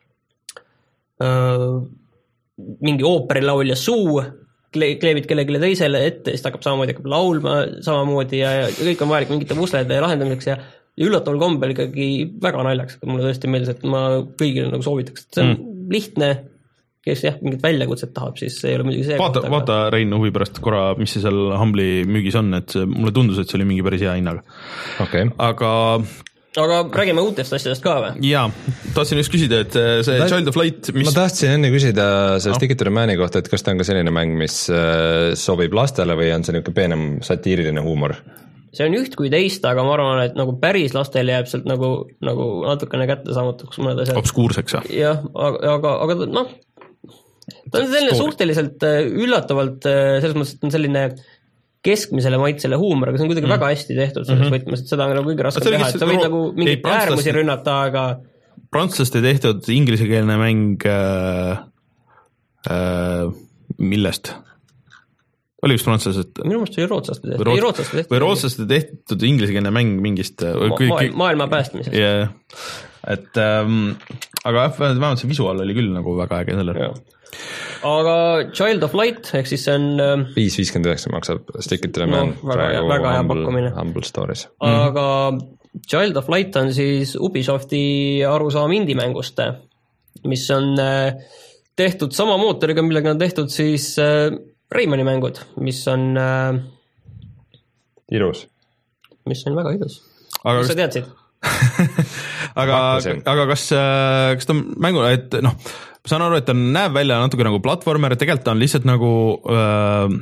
äh, mingi ooperilaulja suu, kleebid kellelegi teisele ette, siis ta hakkab samamoodi hakkab laulma samamoodi ja, ja kõik on vajalik mingite puslede lahendamiseks ja, ja üllataval kombel ikkagi väga naljaks, aga mulle tõesti meeldis, et ma kõigile nagu soovitaks, et see on mm. lihtne, kes jah, mingit väljakutset tahab, siis ei ole muidugi see vaata, koht, vaata aga... Rein huvi pärast korra, mis see seal Humble'i müügis on, et see, mulle tundus, et see oli mingi päris hea hinnaga. Okay. Aga aga räägime uutest asjadest ka või? Jaa, tahtsin just küsida, et see ta... Child of Light mis... Ma tahtsin enne küsida sellest no. Digital Mani kohta, et kas ta on ka selline mäng, mis sobib lastele või on see niisugune peenem satiiriline huumor? See on üht kui teist, aga ma arvan, et nagu päris lastele jääb sealt nagu, nagu natukene kättesaamatuks mõned asjad. Obskuurseks, jah? Jah, aga, aga, aga noh, ta on selline suhteliselt üllatavalt, selles mõttes, et on selline keskmisele maitsele huumor, aga see on kuidagi mm. väga hästi tehtud selles mm-hmm. võtmes, et seda on nagu kõige raskem teha, et sa võid nagu mingit äärmusi rünnata, aga prantslaste tehtud inglisekeelne mäng äh, äh, millest? Oli vist prantslased? Minu mõttes oli rootslaste tehtud. Või, rootslaste tehtud, või rootslaste tehtud inglisekeelne mäng mingist Ma, kõik, maailma päästmisest. Yeah. Et ähm, aga vähemalt see visuaal oli küll nagu väga äge sellel. Aga Child of Light, ehk siis see on viis viiskümmend üheksa maksab Stick It to the Man no, väga, väga hea pakkumine. Humble Stories. Aga Child of Light on siis Ubisofti arusaam indie-mängust, mis on tehtud sama mootoriga, millega on tehtud siis Raymani mängud, mis on ilus. Mis on väga ilus. Aga mis sa teadsid? aga, aga kas, kas ta mängu, et noh, saan aru, et ta näeb välja natuke nagu platvormer, tegelikult ta on lihtsalt nagu äh,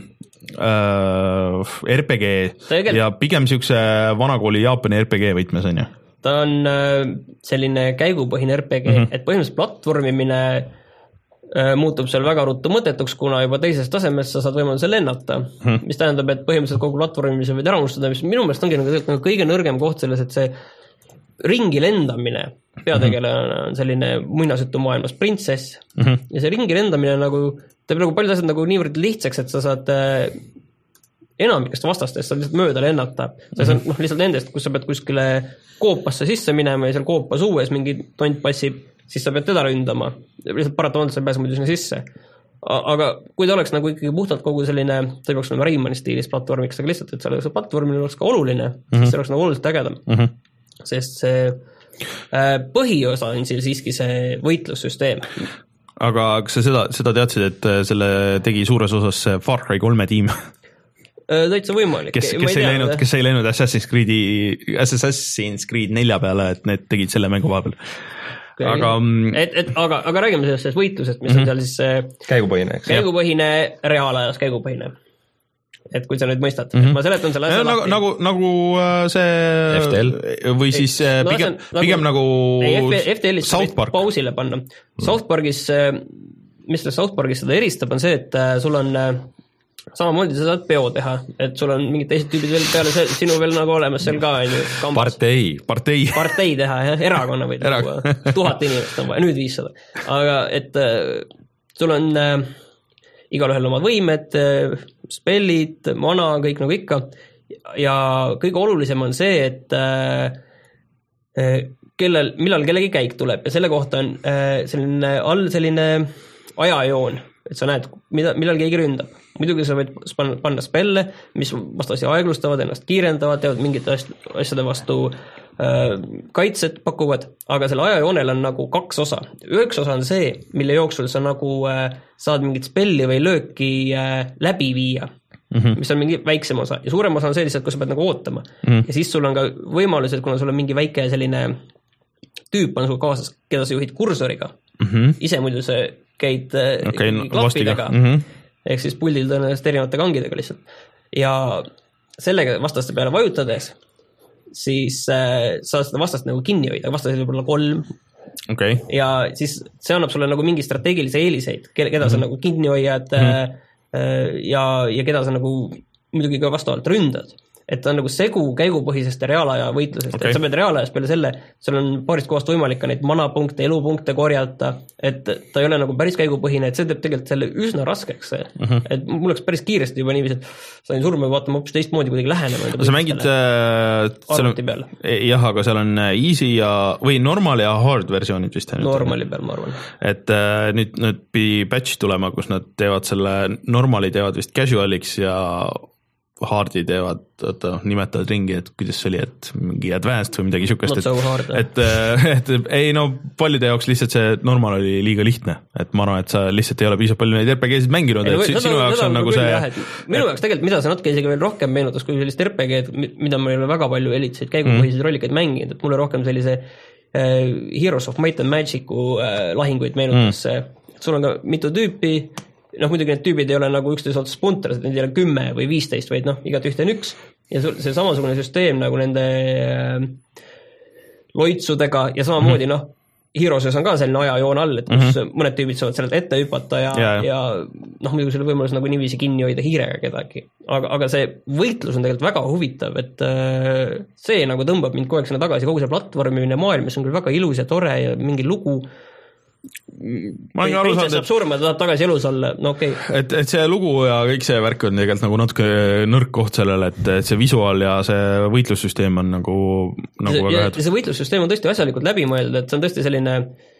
äh, R P G tegelikult... ja pigem siukse vanakooli Jaapani R P G võtmes on ju? Ta on äh, selline käigupõhine R P G, mm-hmm. et põhimõtteliselt platvormimine äh, muutub seal väga ruttu mõtetuks, kuna juba teises tasemes sa saad võimaluse lennata, mm-hmm. mis tähendab, et põhimõtteliselt kogu platvormimise võid ära unustada, mis minu meelest ongi nagu, nagu kõige nõrgem koht selles, et see ringi lendamine, peategelane on selline muinasjutu maailmas printsess mm-hmm. ja see ringi lendamine nagu, teeb nagu paljud asjad nagu niivõrd lihtsaks, et sa saad äh, enamikest vastastest saad lihtsalt mööda lennata. Sa mm-hmm. saad noh, lihtsalt nendest, kus sa pead kuskile koopasse sisse minema ja seal koopas uues mingi tont passib, siis sa pead teda ründama. Lihtsalt paratamatult sa ei pääse muidu sinna sisse. Aga kui ta oleks nagu ikkagi puhtalt kogu selline, ta ei peaks olema Raymani stiilis platvormiks, aga lihtsalt, et seal platvormil oleks ka oluline, mm-hmm. siis see oleks nagu oluliselt ägedam. Mm-hmm. Sest see äh, põhiosa on siin siiski see võitlussüsteem. Aga kas sa seda, seda teadsid, et selle tegi suures osas Far Cry kolme tiim? Täitsa võimalik. Kes, kes, ei läinud, kes ei läinud Assassin's Creed'i Assassin's Creed nelja peale, et need tegid selle mängu vahepeal. Okay. Aga, et, et, aga, aga räägime sellest, sellest võitlusest, mis mm-hmm. on seal siis käigupõhine, eks? Käigupõhine, reaalajas käigupõhine. Et kui sa nüüd mõistad, mm-hmm. ma seletan selle asja nagu, nagu, nagu see F T L või siis ei, pigem, no, pigem nagu, nagu ei, F T L-is South Park pausile panna. South Parkis, mis selle South Parkis seda eristab, on see, et sul on samamoodi sa saad peo teha, et sul on mingid teised tüübid veel peale see, sinu veel nagu olemas seal ka on ju kambas. Partei, partei. Partei teha, jah, erakonna võid nagu, tuhat inimest on vaja, nüüd viissada. Aga et sul on äh, igal ühel omad võimed, spellid, mana, kõik nagu ikka ja kõige olulisem on see, et äh, kellel, millal kellegi käik tuleb ja selle kohta on äh, selline all selline ajajoon, et sa näed, mida, millal keegi ründab. Muidugi sa võid panna spelle, mis vastasi aeglustavad, ennast kiirendavad, teevad mingite asjade vastu kaitset pakuvad, aga selle ajajoonel on nagu kaks osa. Üks osa on see, mille jooksul sa nagu saad mingit spelli või lööki läbi viia, mm-hmm. mis on mingi väiksem osa ja suurem osa on see lihtsalt, kus sa pead nagu ootama. Mm-hmm. Ja siis sul on ka võimalus, et kuna sul on mingi väike selline tüüp on sul kaasas, keda sa juhid kursoriga, mm-hmm. ise muidu sa käid okay, klappidega, mm-hmm. ehk siis puldil tõenäoliselt erinevate kangidega lihtsalt. Ja sellega vastaste peale vajutades siis äh, saad seda vastast nagu kinni hoida, vastasel võib olla kolm okay. ja siis see annab sulle nagu mingi strateegilise eeliseid, keda mm-hmm. sa nagu kinni hoiad mm-hmm. äh, ja, ja keda sa nagu muidugi ka vastavalt ründad. Et ta on nagu segu käigupõhisest ja reaalaja võitlusest, okay. et sa pead reaalajas peale selle, sul on paarist kohast võimalik ka neid manapunkte, elupunkte korjata, et ta ei ole nagu päris käigupõhine, et see teeb tegelikult selle üsna raskeks, uh-huh. et mul oleks päris kiiresti juba niiviisi, et sain surma ja vaatama hoopis teistmoodi kuidagi lähenema. Sa mängid arvuti peal. Jah, aga seal on easy ja, või normal ja hard versioonid vist. Normali peal, ma arvan. Et nüüd, nüüd pidi patch tulema, kus nad teevad selle, normali teevad vist casualiks ja hardi teevad, oota, nimetavad ringi, et kuidas see oli, et mingi advanced või midagi sükast, et, hard, et, et ei no paljude jaoks lihtsalt see normal oli liiga lihtne, et ma arvan, et sa lihtsalt ei ole piisavalt palju neid R P G-sid mänginud, et või, sinu jaoks on nagu see jah, minu jaoks tegelikult, mida see natuke isegi veel rohkem meenutas kui sellist R P G-d, mida ma ei ole väga palju elitseid käigupõhiseid mm. rollikaid mänginud, et mulle rohkem sellise äh, Heroes of Might and Magic'u äh, lahinguid meenutas mm. et sul on ka mitu tüüpi, noh muidugi need tüübid ei ole nagu üksteist otsas punter, need ei ole kümme või viisteist, vaid noh, igat ühte on üks ja see samasugune süsteem nagu nende äh, loitsudega ja samamoodi mm-hmm. noh, Heroeses on ka selline ajajoon all, et kus mm-hmm. mõned tüübid saavad sellelt ette hüpata ja, ja, ja noh, muidugi selle võimalus nagu niiviisi kinni hoida hiirega kedagi, aga, aga see võitlus on tegelikult väga huvitav, et äh, see nagu tõmbab mind kogu aeg sinna tagasi, kogu see platvormimine maailm, mis on küll väga ilus ja tore ja mingi lugu ma olen aru saanud, et suurema tahab tagasi elus olla, no okei okay. et, et see lugu ja kõik see värk on tegelikult nagu natuke nõrk koht sellele, et, et see visuaal ja see võitlussüsteem on nagu, nagu see, väga hea. See võitlussüsteem on tõesti asjalikult läbi mõeldud, et see on tõesti selline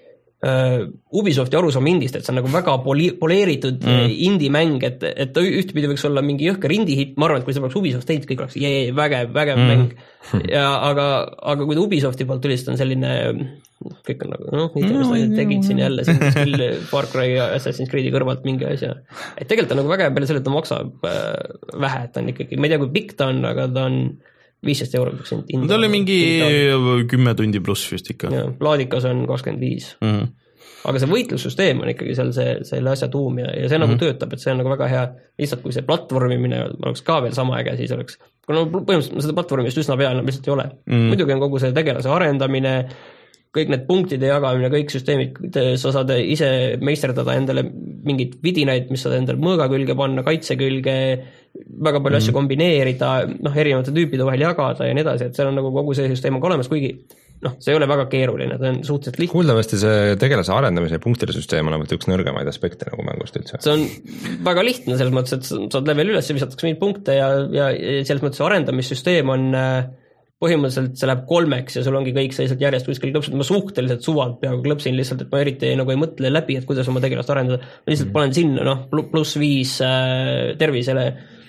uh, Ubisofti arusaam indist, et see on nagu väga poli- poleeritud mm. indie-mäng, et, et ühtpidi võiks olla mingi jõhker indie-hit, ma arvan, et kui see poleks Ubisoft teinud, kõik oleks jee, vägev, vägev mm. mäng ja aga, aga kui ta Ubisofti poolt tuli, siis on selline kõik on nagu, noh, inimesed tegid siin jälle siin kuskil Far Cry ja Assassin's Creed'i kõrvalt mingi asja. Et tegelikult on nagu vägev peale selle, et ta maksab äh, vähe, et ta on ikkagi, ma ei tea, kui pikk ta on, aga ta on viisteist eurot. Ta oli mingi kümme tundi pluss vist ikka. Ja, laadikas on kakskümmend viis. Mm-hmm. Aga see võitlussüsteem on ikkagi seal see, selle asja tuum ja, ja see mm-hmm. nagu töötab, et see on nagu väga hea, lihtsalt kui see platvormimine oleks ka veel sama äge, siis oleks, kuna põhimõtteliselt seda platvormist üsna peal lihtsalt ei ole. Mm-hmm. Muidugi on kogu see tegelase arendamine, kõik need punktide jagamine, kõik süsteemid, sa saad ise meisterdada endale mingid vidinaid, mis saad endale mõõga külge panna, kaitse külge, väga palju mm. asju kombineerida, noh, erinevate tüüpide vahel jagada ja nii edasi, et seal on nagu kogu see süsteem on ka olemas, kuigi noh, see ei ole väga keeruline, ta on suhteliselt lihtne. Kuuldavasti see tegelase arendamise ja punktide süsteem on üks nõrgemaid aspekte nagu mängust üldse. See on väga lihtne selles mõttes, et saad level üles ja visatakse mingeid punkte ja, ja selles mõttes arendamissüsteem on põhimõtteliselt see läheb kolmeks ja sul ongi kõik sellised järjest kuskil klõpsud, ma suhteliselt suvalt peaaegu klõpsin lihtsalt, et ma eriti nagu ei mõtle läbi, et kuidas oma tegelast arendada. Ma lihtsalt mm. panen sinna, noh, pluss viis äh, tervisele,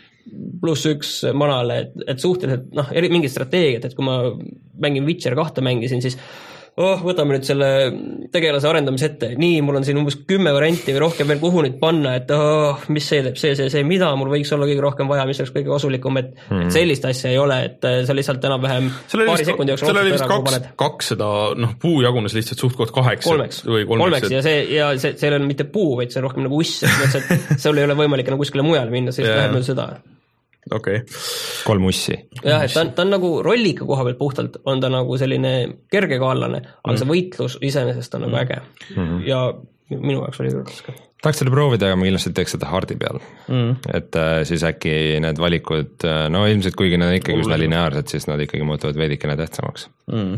pluss üks manale, et, et suhteliselt, noh, eri, mingid strateegiad, et kui ma mängin Witcher kahte mängisin, siis oh, võtame nüüd selle tegelase arendamise ette, nii, mul on siin umbes kümme varianti või rohkem veel kuhu nüüd panna, et oh, mis see teeb, see, see, see, mida mul võiks olla kõige rohkem vaja, mis oleks kõige kasulikum, et, mm. et sellist asja ei ole, et sa lihtsalt enam-vähem paari sekundi jooksul seal oli vist kaks, kaks seda, noh, puu jagunes lihtsalt suht-koht kaheks kolmeks, või kolmeks, kolmeks et... ja see, ja see, see ei ole mitte puu, vaid see on rohkem nagu uss, et sul ei ole võimalik enam kuskile mujale minna, siis läheb meil seda Okay. kolm ussi. Jah, et ta on, ta on nagu rollika koha pealt puhtalt, on ta nagu selline kergekaallane, aga mm. see võitlus iseenesest on nagu äge. Mm-hmm. Ja minu jaoks oli raske. Tahaks seda proovida, aga ma kindlasti teeks seda hardi peal. Mm. Et äh, siis äkki need valikud, no ilmselt kuigi need on ikkagi üsna lineaarsed, siis nad ikkagi muutuvad veidikene tähtsamaks. Mm.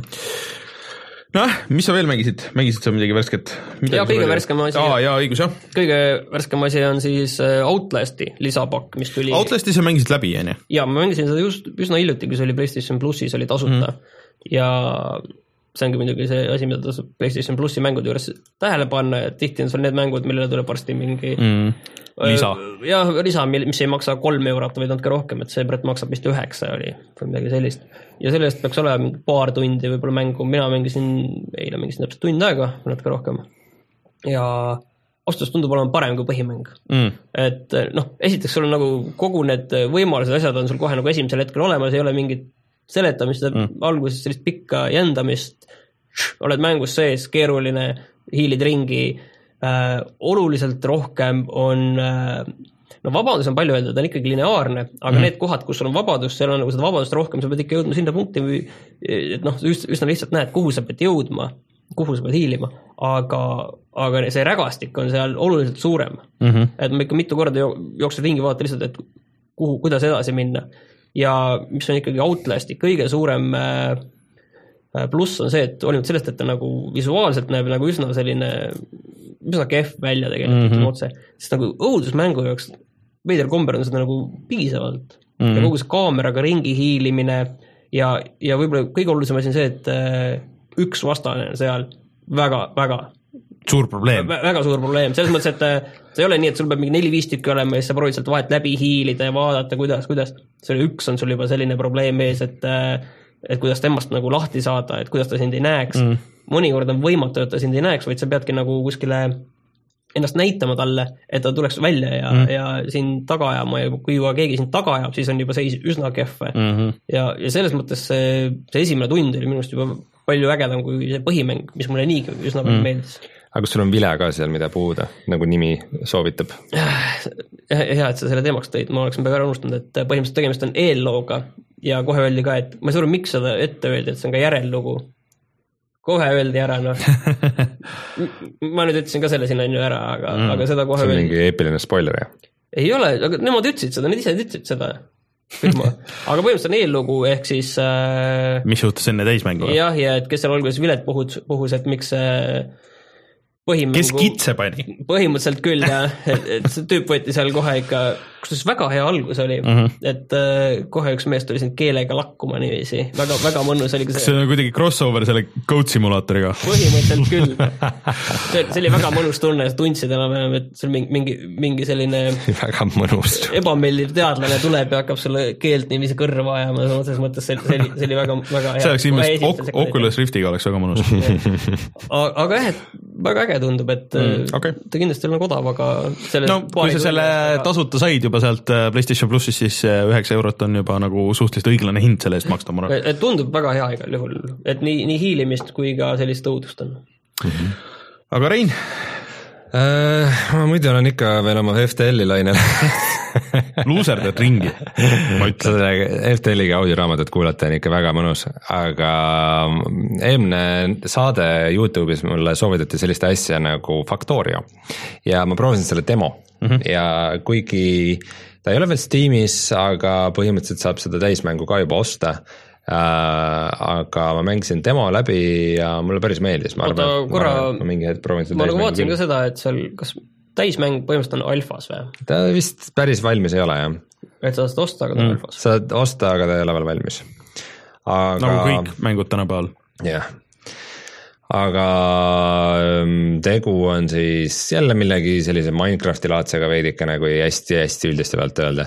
Noh, mis sa veel mängisid? Mängisid sa midagi värsket? Midagi ja kõige värskem asi. Aa, jaa, õigus, jah. Kõige värskem asi on siis Outlasti lisapakk, mis tuli... Outlasti sa mängisid läbi, enne? Jaa, ma mängisin seda just üsna hiljuti, kui see oli PlayStation Plusis, oli tasuta. Mm. Ja see ongi muidugi see asi, mida tasub PlayStation plussi mängude juures tähele panna, et tihti on sul need mängud, millele tuleb varsti mingi mm. lisa. Jah, lisa, mis ei maksa kolm eurot või natuke rohkem, et see Brett maksab vist üheksa oli või midagi sellist. Ja sellest peaks olema mingi paar tundi võib-olla mängu, mina mängisin, eile mängisin täpselt tund aega, natuke rohkem. Ja vastus tundub olema parem kui põhimäng. Mm. Et noh, esiteks sul on nagu kogu need võimalused, asjad on sul kohe nagu esimesel hetkel olemas, ei ole mingit seletamist, mm. alguses sellist pikka jändamist, oled mängus sees, keeruline, hiilid ringi, äh, oluliselt rohkem on, äh, no vabadus on palju öelda, ta on ikkagi lineaarne, aga mm. need kohad, kus sul on vabadus, seal on nagu seda vabadust rohkem, sa pead ikka jõudma sinna punkti, või, et noh, üsna lihtsalt näed, kuhu sa pead jõudma, kuhu sa pead hiilima, aga, aga see rägastik on seal oluliselt suurem. Mm-hmm. Et ma ikka mitu korda jooksul ringi vaata lihtsalt, et kuhu, kuidas edasi minna. Ja mis on ikkagi Outlasti kõige suurem pluss on see, et olimata sellest, et ta nagu visuaalselt näeb nagu üsna selline, üsna kehv välja tegelikult mm-hmm. otse, sest nagu õudusmängu jaoks veider komber on seda nagu piisavalt mm-hmm. ja kogu see kaameraga ringi hiilimine ja, ja võib-olla kõige olulisem asi on see, et üks vastane on seal väga, väga suur probleem. Väga suur probleem, selles mõttes, et see ei ole nii, et sul peab mingi neli viis tükki olema ja siis sa proovid sealt vahet läbi hiilida ja vaadata, kuidas, kuidas. See üks on sul juba selline probleem ees, et, et kuidas temmast nagu lahti saada, et kuidas ta sind ei näeks. Mm. Mõnikord on võimatu, et ta sind ei näeks, vaid sa peadki nagu kuskile ennast näitama talle, et ta tuleks välja ja, mm. ja sind taga ajama ja kui juba keegi sind taga ajab, siis on juba seis üsna kehve. Mm-hmm. Ja, ja selles mõttes see, see esimene tund oli minust juba palju ägedam kui see põhimäng, mis mulle niigi üsna palju mm. meeldis. Aga sul on vile ka seal, mida puhuda, nagu nimi soovitab? Hea, et sa selle teemaks tõid, ma oleksin peaaegu ära unustanud, et põhimõtteliselt tegemist on eellooga ja kohe öeldi ka, et ma ei saa aru, miks seda ette öeldi, et see on ka järellugu. Kohe öeldi ära, noh. Ma nüüd ütlesin ka selle sinna ära, aga, mm. aga seda kohe öeldi. See on mingi eepiline spoiler, jah? Ei ole, aga nemad ütlesid seda, need ise ütlesid seda. Firma. Aga põhimõtteliselt on eellugu, ehk siis äh, mis juhtus enne täismängu? Jah, ja et kes seal alguses vilet puhus, puhus et miks äh, põhimängu... Kes kitse pani? Põhimõtteliselt küll, jah. Et, et see tüüp võeti seal kohe ikka, kus väga hea algus oli, mm-hmm. et äh, kohe üks mees tuli siin keelega lakkuma niiviisi. Väga, väga mõnus oli ka see. See on kuidagi crossover selle Goat Simulatoriga. Põhimõtteliselt küll. See, see oli väga mõnus tunne, et tundsid enam, et see mingi, mingi, mingi selline väga mõnus. Ebameeldiv teadlane tuleb ja hakkab sulle keelt niiviisi kõrva ajama, selles mõttes see, see, oli, see oli väga, väga hea. See oleks ilmest ok, Oculus Riftiga oleks väga mõnus. Aga jah, et väga äge tundub, et mm, okay. ta kindlasti on kodav, aga selle no, kui sa selle väga... tasuta said juba sealt PlayStation Plussis, siis üheksa eurot on juba nagu suhteliselt õiglane hind selle eest maksta. Et tundub väga hea igal juhul, et nii, nii hiilimist kui ka sellist õudust on. Mm-hmm. Aga Rein? Äh, ma muidu olen ikka veel oma F T L-i lainel. Luuserdad ringi. F T L-iga audioraamatut kuulata on ikka väga mõnus, aga eelmine saade YouTube'is mulle soovitati sellist asja nagu Factorio ja ma proovisin selle demo mm-hmm. ja kuigi ta ei ole veel Steamis, aga põhimõtteliselt saab seda täismängu ka juba osta. Äh, aga ma mängisin demo läbi ja mulle päris meeldis. Ma, Oota, arvan, korra, ma, ma, mingi proovin ma nagu vaatasin küll. Ka seda, et seal kas täismäng põhimõtteliselt on alfas või? Ta vist päris valmis ei ole, jah. Et sa saad osta, aga ta on mm. alfas? Saad osta, aga ta ei ole veel valmis. Aga... Nagu kõik mängud tänapäeval. Jah. Aga tegu on siis jälle millegi sellise Minecrafti laadsega veidikene, kui hästi-hästi üldiste pealt öelda.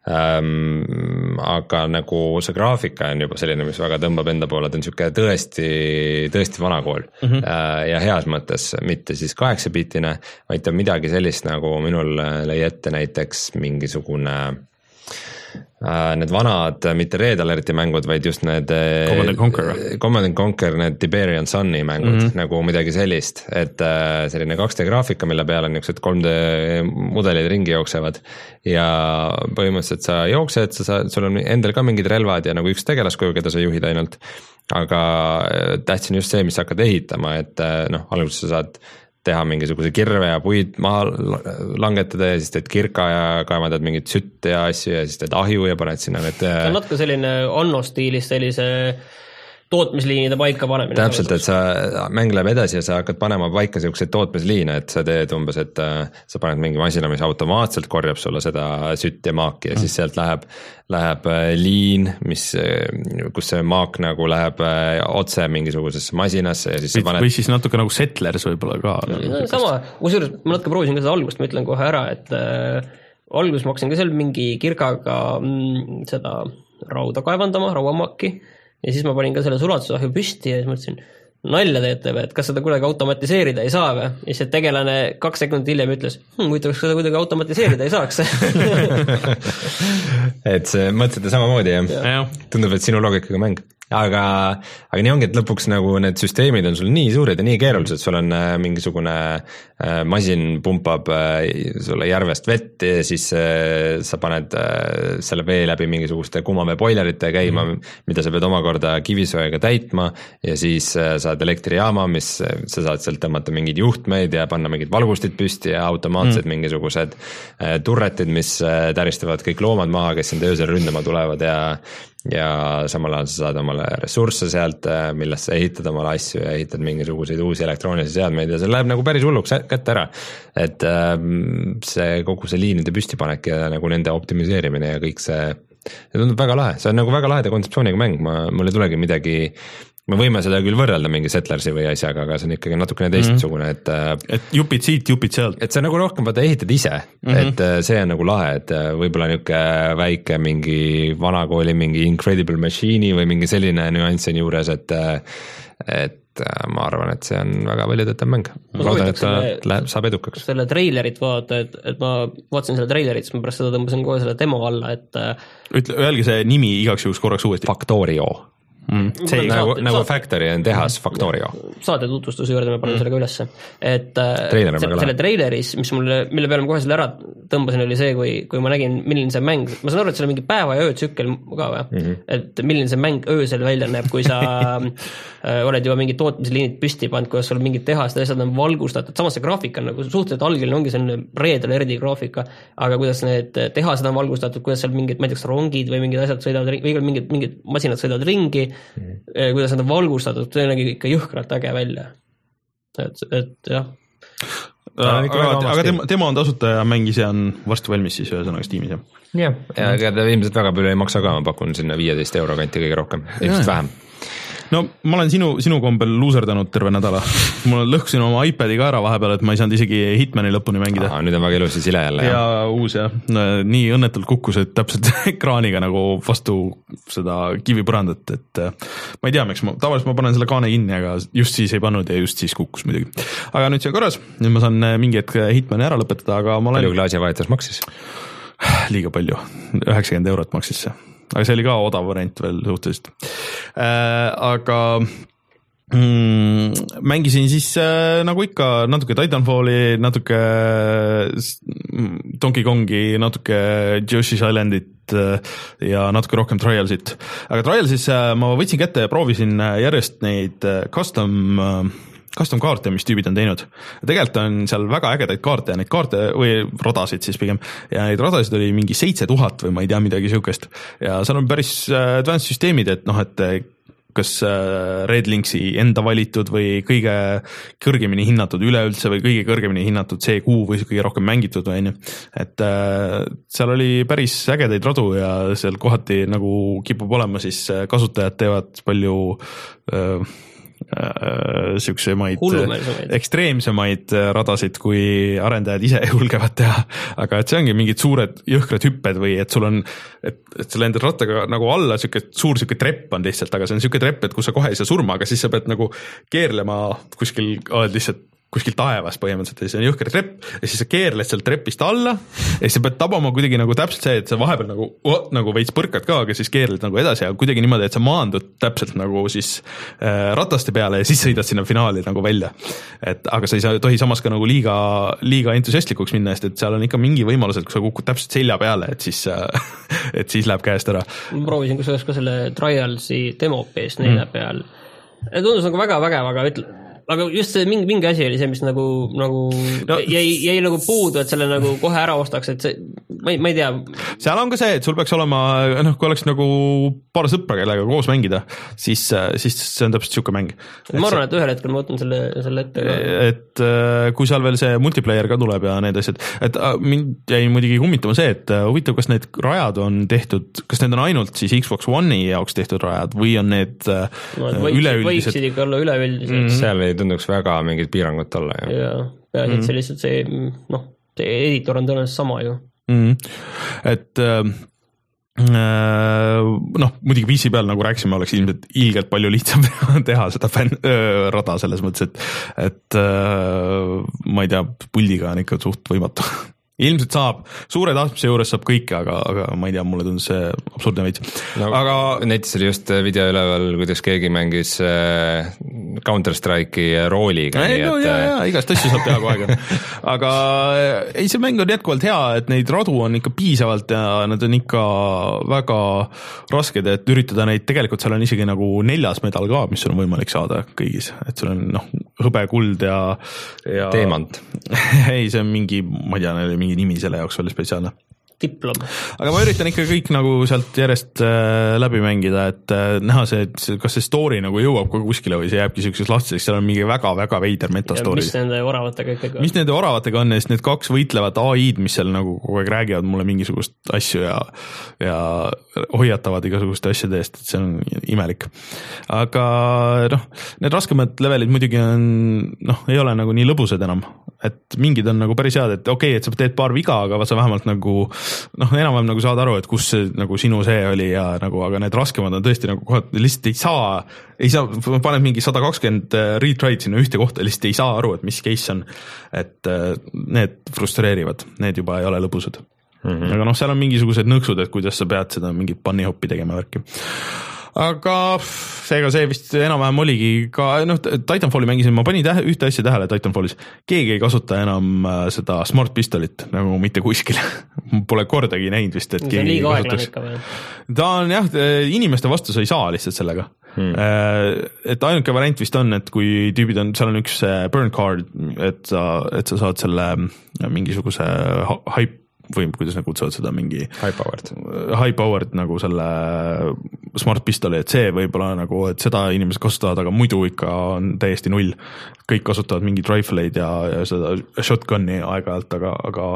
Ähm, aga nagu see graafika on juba selline, mis väga tõmbab enda poole, ta on niisugune tõesti, tõesti vanakool mm-hmm. äh, ja heas mõttes, mitte siis kaheksa-bitine, vaid ta on midagi sellist, nagu minul lõi ette näiteks mingisugune äh, need vanad, mitte Red Alerti mängud, vaid just need Command and Conquer, Command and Conquer, need Tiberian Sunni mängud mm-hmm. nagu midagi sellist, et äh, selline kaks D graafika, mille peal on niisugused kolm D mudelid ringi jooksevad ja põhimõtteliselt sa jooksed, sa saad, sul on endal ka mingid relvad ja nagu üks tegelaskuju, keda sa juhid ainult, aga tähtis on just see, mis sa hakkad ehitama, et noh, alguses sa saad teha mingisuguse kirve ja puid maha langetada ja siis teed kirka ja kaevandad mingit sütte ja asju ja siis teed ahju ja paned sinna need... See on natuke selline Anno stiilis sellise tootmisliinide paika panemine. Täpselt, et sa, mäng läheb edasi ja sa hakkad panema paika selliseid tootmisliine, et sa teed umbes, et sa paned mingi masina, mis automaatselt korjab sulle seda sütt ja maaki ja mm. siis sealt läheb, läheb liin, mis, kus see maak nagu läheb otse mingisugusesse masinasse ja siis sa paned... Või siis natuke nagu Settlers võib-olla ka. No, sama, kusjuures ma natuke proovisin ka seda algust, ma ütlen kohe ära, et äh, algus ma hakkasin ka seal mingi kirgaga mm, seda rauda kaevandama, rauamaaki. Ja siis ma panin ka selle sulatusahju püsti ja siis mõtlesin, nalja teete või, et kas seda kuidagi automatiseerida ei saa või? Ja siis see tegelane kaks sekundit hiljem ütles, hm, kui kas seda kuidagi automatiseerida ei saaks. et see mõtlete samamoodi jah ja. Tundub, et sinu loogikaga mäng. Aga, aga nii ongi, et lõpuks nagu need süsteemid on sul nii suured ja nii keerulised, sul on äh, mingisugune äh, masin pumpab äh, sulle järvest vett ja siis äh, sa paned äh, selle vee läbi mingisuguste kuumaveepoilerite käima mm, -hmm. mida sa pead omakorda kivisöega täitma ja siis äh, saad elektrijaama, mis äh, sa saad sealt tõmmata mingeid juhtmeid ja panna mingid valgustid püsti ja automaatsed mm. mingisugused äh, turretid, mis äh, täristavad kõik loomad maha, kes sind öösel ründama tulevad ja ja samal ajal sa saad omale ressursse sealt, millest sa ehitad omale asju ja ehitad mingisuguseid uusi elektroonilisi seadmeid ja see läheb nagu päris hulluks kätte ära. Et see kogu see liinide püstipanek ja nagu nende optimiseerimine ja kõik see, see tundub väga lahe, see on nagu väga laheda kontseptsiooniga mäng, ma, mul ei tulegi midagi, me võime seda küll võrrelda mingi Settlersi või asjaga, aga see on ikkagi natukene teistsugune, et et jupid siit, jupid sealt. Et see on nagu rohkem vaata ehitad ise, mm -hmm. et see on nagu lahe, et võib-olla niisugune väike mingi vanakooli mingi Incredible Machine'i või mingi selline nüanss on juures, et et ma arvan, et see on väga väljatõtav mäng. Ma loodan, et ta läheb, saab edukaks. Selle treilerit vaata, et, et ma vaatasin selle treilerit, siis ma pärast seda tõmbasin kohe selle demo alla, et ütle, öelge see nimi igaks juhuks korraks uuesti. Factorio. Mm, see nagu, saate, nagu saate, Factory on tehas Factorio. Saate tutvustuse juurde me panen mm. selle ka ülesse. Et Trailer selle, selle treileris, mis mulle, mille peale ma kohe selle ära tõmbasin, oli see, kui, kui ma nägin, milline see mäng, ma saan aru, et seal on mingi päeva ja öö tsükkel ka või, mm -hmm. et milline see mäng öösel välja näeb, kui sa oled juba mingid tootmisliinid püsti pannud, kuidas sul mingid tehast ja asjad on valgustatud, samas see graafik on nagu suhteliselt algeline, ongi selline Red Alerti graafika, aga kuidas need tehased on valgustatud, kuidas seal mingid, ma ei tea, rongid või mingid asjad sõidavad ringi, või mingid, mingid masinad sõidavad ringi, mm. kuidas nad on valgustatud, see nägi ikka jõhkralt äge välja. Et, et jah. Aga, aga tema, tema on tasuta ja mäng ise on varsti valmis siis ühesõnaga Steamis. Jah, ja, ja ega ta ilmselt väga palju ei maksa ka, ma pakun sinna viieteist euro kanti kõige rohkem, ilmselt vähem. No ma olen sinu, sinu kombel luuserdanud terve nädala. Ma lõhkusin oma iPadi ka ära vahepeal, et ma ei saanud isegi Hitmani lõpuni mängida. Aa, nüüd on väga ilusi sile jälle. Ja jah. Uus jah, nii õnnetult kukkus, et täpselt ekraaniga nagu vastu seda kivipõrandat, et ma ei tea, miks ma, tavaliselt ma panen selle kaane kinni, aga just siis ei pannud ja just siis kukkus muidugi. Aga nüüd see korras, nüüd ma saan mingi hetk Hitmani ära lõpetada, aga ma olen... Palju klaasi vahetus maksis? Liiga palju, üheksakümmend eurot maksis see. Aga see oli ka odav variant veel suhteliselt. Äh, aga mm, mängisin siis äh, nagu ikka natuke Titanfalli, natuke Donkey Kongi, natuke Yoshi's Islandit äh, ja natuke rohkem Trialsit. Aga Trialsis äh, ma võtsin kätte ja proovisin järjest neid custom äh, custom kaarte, mis tüübid on teinud. Tegelikult on seal väga ägedaid kaarte ja neid kaarte või radasid siis pigem ja neid radasid oli mingi seitse tuhat või ma ei tea midagi siukest ja seal on päris advanced süsteemid, et noh, et kas Red Linksi enda valitud või kõige kõrgemini hinnatud üleüldse või kõige kõrgemini hinnatud C Q või kõige rohkem mängitud või on ju. Et seal oli päris ägedaid radu ja seal kohati nagu kipub olema siis kasutajad teevad palju siuksemaid ekstreemsemaid radasid, kui arendajad ise julgevad teha, aga et see ongi mingid suured jõhkrad hüpped või et sul on, et, et sa lendad rattaga nagu alla, siuke suur siuke trepp on lihtsalt, aga see on siuke trepp, et kus sa kohe ei saa surma, aga siis sa pead nagu keerlema kuskil, oled lihtsalt kuskil taevas põhimõtteliselt ja see on jõhker trepp ja siis sa keerled sealt trepist alla ja siis sa pead tabama kuidagi nagu täpselt see, et sa vahepeal nagu, oh, nagu veits põrkad ka, aga siis keerled nagu edasi ja kuidagi niimoodi, et sa maandud täpselt nagu siis äh, rataste peale ja siis sõidad sinna finaali nagu välja. Et, aga sa ei saa, tohi samas ka nagu liiga, liiga entusiastlikuks minna, sest et seal on ikka mingi võimalus, et kui sa kukud täpselt selja peale, et siis, äh, et siis läheb käest ära. Ma proovisin kusjuures ka selle Trialsi demo P S neli mm. peal. Tundus nagu väga vägev, aga ütle aga just see mingi, mingi asi oli see, mis nagu, nagu no, jäi, jäi nagu puudu, et selle nagu kohe ära ostaks, et see, ma ei, ma ei tea. Seal on ka see, et sul peaks olema, noh, kui oleks nagu paar sõpra, kellega koos mängida, siis, siis see on täpselt siuke mäng. Ma arvan, et ühel hetkel ma võtan selle, selle ette. Et kui seal veel see multiplayer ka tuleb ja need asjad, et mind jäi muidugi kummitama see, et huvitav, kas need rajad on tehtud, kas need on ainult siis Xbox One'i jaoks tehtud rajad või on need no, üleüldised? Võiksid ikka olla üleüldised. Mm-hmm. Seal ei tunduks väga mingit piirangut olla. Ju. Ja, peagi, mm-hmm. et see lihtsalt see, noh, see editor on tõenäoliselt sama ju. Mm-hmm. Et äh, noh, muidugi P C peal, nagu rääkisime, oleks ilmselt ilgelt palju lihtsam teha seda fänn, öö, rada selles mõttes, et, et öö, ma ei tea, puldiga on ikka suht võimatu. Ilmselt saab, suure tahtmise juures saab kõike, aga, aga ma ei tea, mulle tundus see absurdne veits. No, aga netis oli just video üleval, kuidas keegi mängis äh, Counter-Strike'i rooliga. Ei, no, et, jah, jah, igast asju saab teha kogu aeg. Aga ei, see mäng on jätkuvalt hea, et neid radu on ikka piisavalt ja nad on ikka väga rasked, et üritada neid, tegelikult seal on isegi nagu neljas medal ka, mis on võimalik saada kõigis, et sul on noh, hõbe, kuld ja, ja... Teemant. Ei, see on mingi, ma ei tea, neil oli mingi nimi selle jaoks oli spetsiaalne. Diplom. Aga ma üritan ikka kõik nagu sealt järjest äh, läbi mängida, et äh, näha see, et kas see story nagu jõuab kui kuskile või see jääbki selliseks lahtiseks, seal on mingi väga-väga veider metastory. Mis nende oravatega ikkagi on? Mis nende oravatega on, sest need kaks võitlevad A I-d, mis seal nagu kogu aeg räägivad mulle mingisugust asju ja, ja hoiatavad igasuguste asjade eest, et see on imelik. Aga noh, need raskemad levelid muidugi on, noh, ei ole nagu nii lõbusad enam, et mingid on nagu päris head, et okei, okay, et sa teed paar viga, aga sa vähemalt nagu noh, enam-vähem nagu saad aru, et kus see, nagu sinu see oli ja nagu, aga need raskemad on tõesti nagu kohad, lihtsalt ei saa, ei saa, paned mingi sada kakskümmend retry'd sinna ühte kohta, lihtsalt ei saa aru, et mis case on, et need frustreerivad, need juba ei ole lõbusad. Mm-hmm. Aga noh, seal on mingisugused nõksud, et kuidas sa pead seda mingit bunny hoppi tegema värki. Aga seega see vist enam-vähem oligi ka, noh, Titanfalli mängisin, ma panin tähe, ühte asja tähele Titanfallis. Keegi ei kasuta enam seda smart pistolit nagu mitte kuskil. Pole kordagi näinud vist, et keegi ei kasutaks. Ta on jah, inimeste vastu sa ei saa lihtsalt sellega. Hmm. Et ainuke variant vist on, et kui tüübid on, seal on üks burn card, et sa, et sa saad selle mingisuguse hype või kuidas nad kutsuvad seda mingi high powered, high powered nagu selle smart pistoli, et see võib-olla nagu, et seda inimesed kasutavad, aga muidu ikka on täiesti null. Kõik kasutavad mingid rifleid ja, ja seda shotgunni aeg-ajalt, aga, aga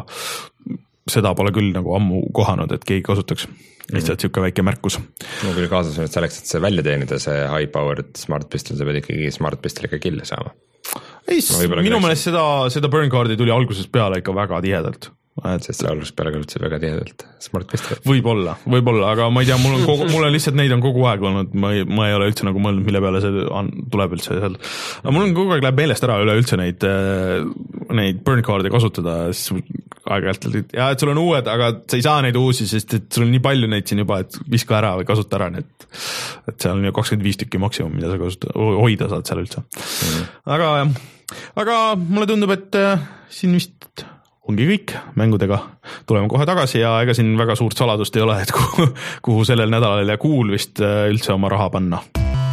seda pole küll nagu ammu kohanud, et keegi kasutaks. Lihtsalt mm. siuke väike märkus. Mul küll kaasas on, et selleks, et see välja teenida, see high powered smart pistol, sa pead ikkagi smart pistoliga kille saama. Ei, no, minu meelest seda, seda burn card'i tuli algusest peale ikka väga tihedalt. Et sest see algusest peale kasutasid väga tihedalt smart pistolit. Võib-olla, võib-olla, aga ma ei tea, mul on kogu, mul on lihtsalt neid on kogu aeg olnud, ma ei, ma ei ole üldse nagu mõelnud, mille peale see on, tuleb üldse seal. Aga mul on kogu aeg läheb meelest ära üle üldse neid, neid burn card'e kasutada, siis aeg-ajalt, ja et sul on uued, aga sa ei saa neid uusi, sest et sul on nii palju neid siin juba, et viska ära või kasuta ära, et, et seal on ju kakskümmend viis tükki maksimum, mida sa kasuta, hoida saad seal üldse. Mm. Aga, aga mulle tundub, et siin vist ongi kõik mängudega. Tuleme kohe tagasi ja ega siin väga suurt saladust ei ole, et kuhu, kuhu sellel nädalal ja kuul vist üldse oma raha panna.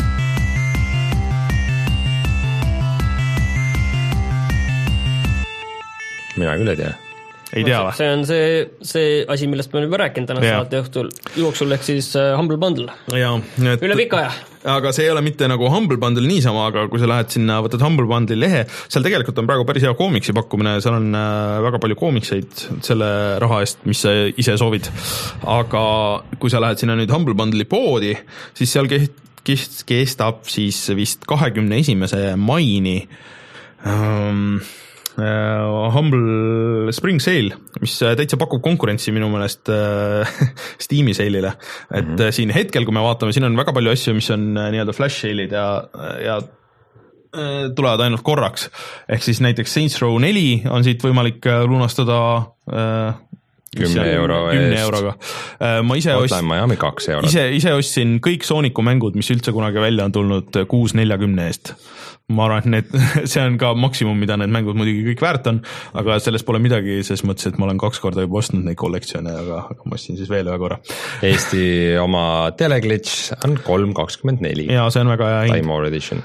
Mina küll ei tea. Ei tea või? See on see, see asi, millest me oleme juba rääkinud tänase saate õhtul jooksul, ehk siis Humble Bundle. Ja, et, üle pika aja. Aga see ei ole mitte nagu Humble Bundle niisama, aga kui sa lähed sinna, võtad Humble Bundle lehe, seal tegelikult on praegu päris hea koomiksi pakkumine, seal on väga palju koomikseid selle raha eest, mis sa ise soovid. Aga kui sa lähed sinna nüüd Humble Bundle'i poodi, siis seal kestab siis vist kahekümne esimese maini um, Uh, Humble Spring Sale, mis täitsa pakub konkurentsi minu meelest uh, Steam'i sale'ile, et mm -hmm. siin hetkel, kui me vaatame, siin on väga palju asju, mis on uh, nii-öelda flash sale'id ja, ja uh, tulevad ainult korraks, ehk siis näiteks Saints Row neli on siit võimalik uh, lunastada uh, kümne euro kümne euroga. Ma ise Hotline ost... Miami kaks eurot. Ise, ise ostsin kõik Sooniku mängud, mis üldse kunagi välja on tulnud kuus neljakümne eest. Ma arvan, et need, see on ka maksimum, mida need mängud muidugi kõik väärt on, aga sellest pole midagi, selles mõttes, et ma olen kaks korda juba ostnud neid kollektsioone, aga, aga ma ostsin siis veel ühe korra. Eesti oma Teleglitch on kolm kakskümmend neli. Jaa, see on väga hea hind. Time More Edition.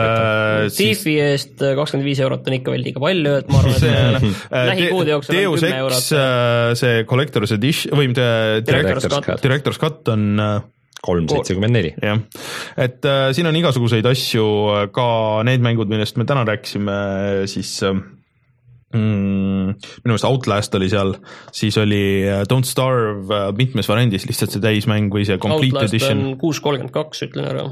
Äh, Tiifi eest kakskümmend viis eurot on ikka veel liiga palju, et ma arvan, et lähikuude jooksul on kümme eurot. See Collector's Edition või mitte Director's Cut on kolm seitsekümmend neli. jah, et äh, siin on igasuguseid asju, ka need mängud, millest me täna rääkisime, siis mm, minu meelest Outlast oli seal, siis oli Don't Starve mitmes variandis, lihtsalt see täismäng või see Complete Outlast Edition. Outlast on kuus kolmkümmend kaks, ütlen ära.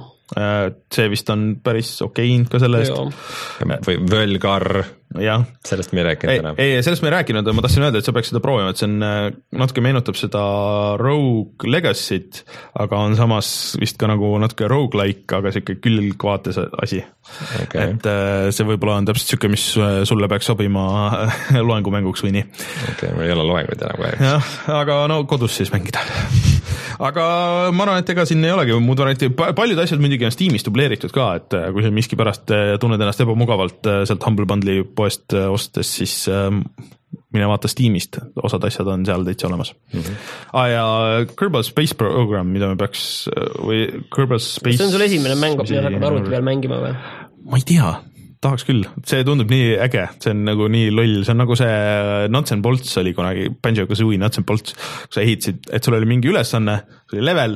See vist on päris okei hind ka selle eest. Või Völgar, jah. Sellest me ei rääkinud täna. Ei, sellest me ei rääkinud, ma tahtsin öelda, et sa peaks seda proovima, et see on natuke meenutab seda Rogue Legacy't, aga on samas vist ka nagu natuke roguelike, aga siuke külgvaates asi. Okay. Et see võib-olla on täpselt siuke, mis sulle peaks sobima loengumänguks või nii. Okay, meil ei ole loenguid enam kohe. Jah, aga no kodus siis mängida. Aga ma arvan, et ega siin ei olegi muud varianti, paljud asjad muidugi on Steamis dubleeritud ka, et kui sa miski pärast tunned ennast ebamugavalt sealt Humble Bundle'i poest ostes, siis mine vaata Steamist, osad asjad on seal täitsa olemas. Mm-hmm. Ah, ja Kerbal Space Program, mida me peaks, või Kerbal Space... See on sul esimene mäng, mida hakkad arvuti peal mängima või? Ma ei tea, tahaks küll, see tundub nii äge, see on nagu nii loll, see on nagu see Nuts and Bolts oli kunagi, Banjo-Kazooie Nuts and Bolts, kui sa ehitasid, et sul oli mingi ülesanne, see oli level,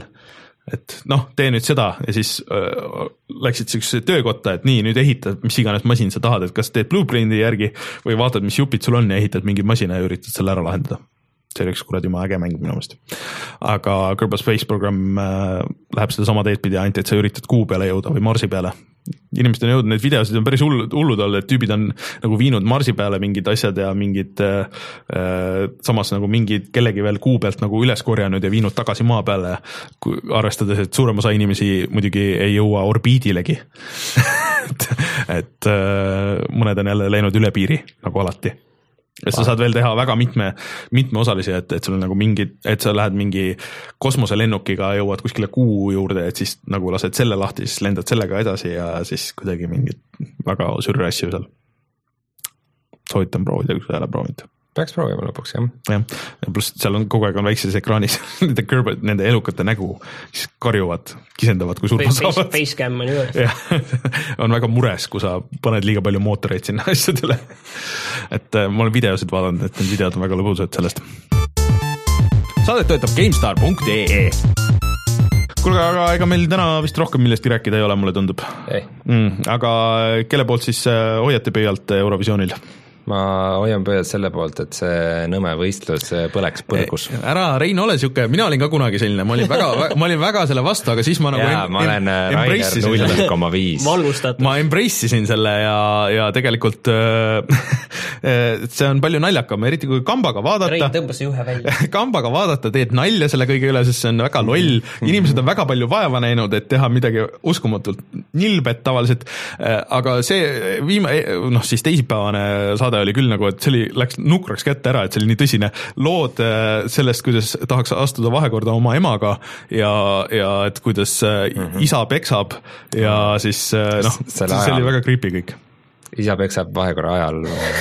et noh, tee nüüd seda ja siis äh, läksid siukse töökotta, et nii, nüüd ehitad mis iganes masin sa tahad, et kas teed blueprinti järgi või vaatad, mis jupid sul on ja ehitad mingi masina ja üritad selle ära lahendada. See oli üks kuradi ma äge mäng minu meelest. Aga Kerbal Space Program äh, läheb seda sama teed pidi, ainult et sa üritad kuu peale jõuda või Marsi peale. Inimesed on jõudnud, need videosid on päris hullud, hullud olnud, et tüübid on nagu viinud Marsi peale mingid asjad ja mingid äh, samas nagu mingid kellegi veel kuu pealt nagu üles korjanud ja viinud tagasi maa peale, arvestades, et suurem osa inimesi muidugi ei jõua orbiidilegi. et et äh, mõned on jälle läinud üle piiri, nagu alati. Ja sa saad veel teha väga mitme, mitme osalisi, et, et sul on nagu mingi, et sa lähed mingi kosmoselennukiga, jõuad kuskile kuu juurde, et siis nagu lased selle lahti, siis lendad sellega edasi ja siis kuidagi mingid väga sürre asju seal. Soovitan proovida, kui sa jälle proovid. Peaks proovima lõpuks, jah. jah. Ja pluss seal on kogu aeg on väikses ekraanis nende, kõrbe, nende elukate nägu, siis karjuvad, kisendavad, kui surma face, saavad. Facecam on juures. jah, on väga mures, kui sa paned liiga palju mootoreid sinna asjadele. et ma olen videosid vaadanud, et need videod on väga lõbusad sellest. Saadet töötab GameStar punkt ee. Kuulge, aga ega meil täna vist rohkem millestki rääkida ei ole, mulle tundub. Mm, aga kelle poolt siis hoiate pöialt Eurovisioonil? Ma hoian pööd selle poolt, et see nõme võistlus põleks põrgus. Ära, Rein, ole siuke, mina olin ka kunagi selline, ma olin väga, ma olin väga selle vastu, aga siis ma nagu jaa, ma olen Rainer null koma viis. Ma embrace'isin selle ja, ja tegelikult see on palju naljakam, eriti kui kambaga vaadata. Rein tõmbas juhe välja. Kambaga vaadata, teed nalja selle kõige üle, sest see on väga loll. Inimesed on väga palju vaeva näinud, et teha midagi uskumatult nilbet tavaliselt, aga see viima, noh siis teisipäevane saade oli küll nagu, et see oli, läks nukraks kätte ära, et see oli nii tõsine lood sellest, kuidas tahaks astuda vahekorda oma emaga ja, ja et kuidas mm-hmm. isa peksab ja siis noh, see oli väga creepy kõik. Isa peksab vahekorra ajal.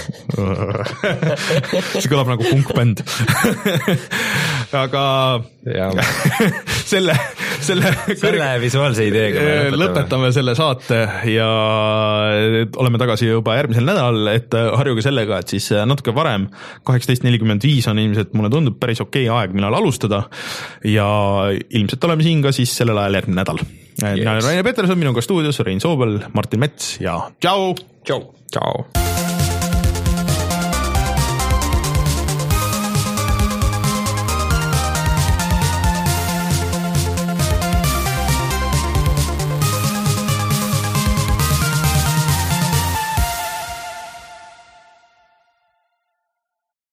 see kõlab nagu punkbänd. aga selle, selle, selle visuaalse ideega lõpetame. lõpetame selle saate ja oleme tagasi juba järgmisel nädalal, et harjuge sellega, et siis natuke varem, kaheksateist nelikümmend viis on ilmselt, mulle tundub päris okei aeg, millal alustada ja ilmselt oleme siin ka siis sellel ajal järgmine nädal. Mina olen Rainer Peterson, minuga stuudios Rein Soobel, Martin Mets ja tšau! Tšau! Tšau!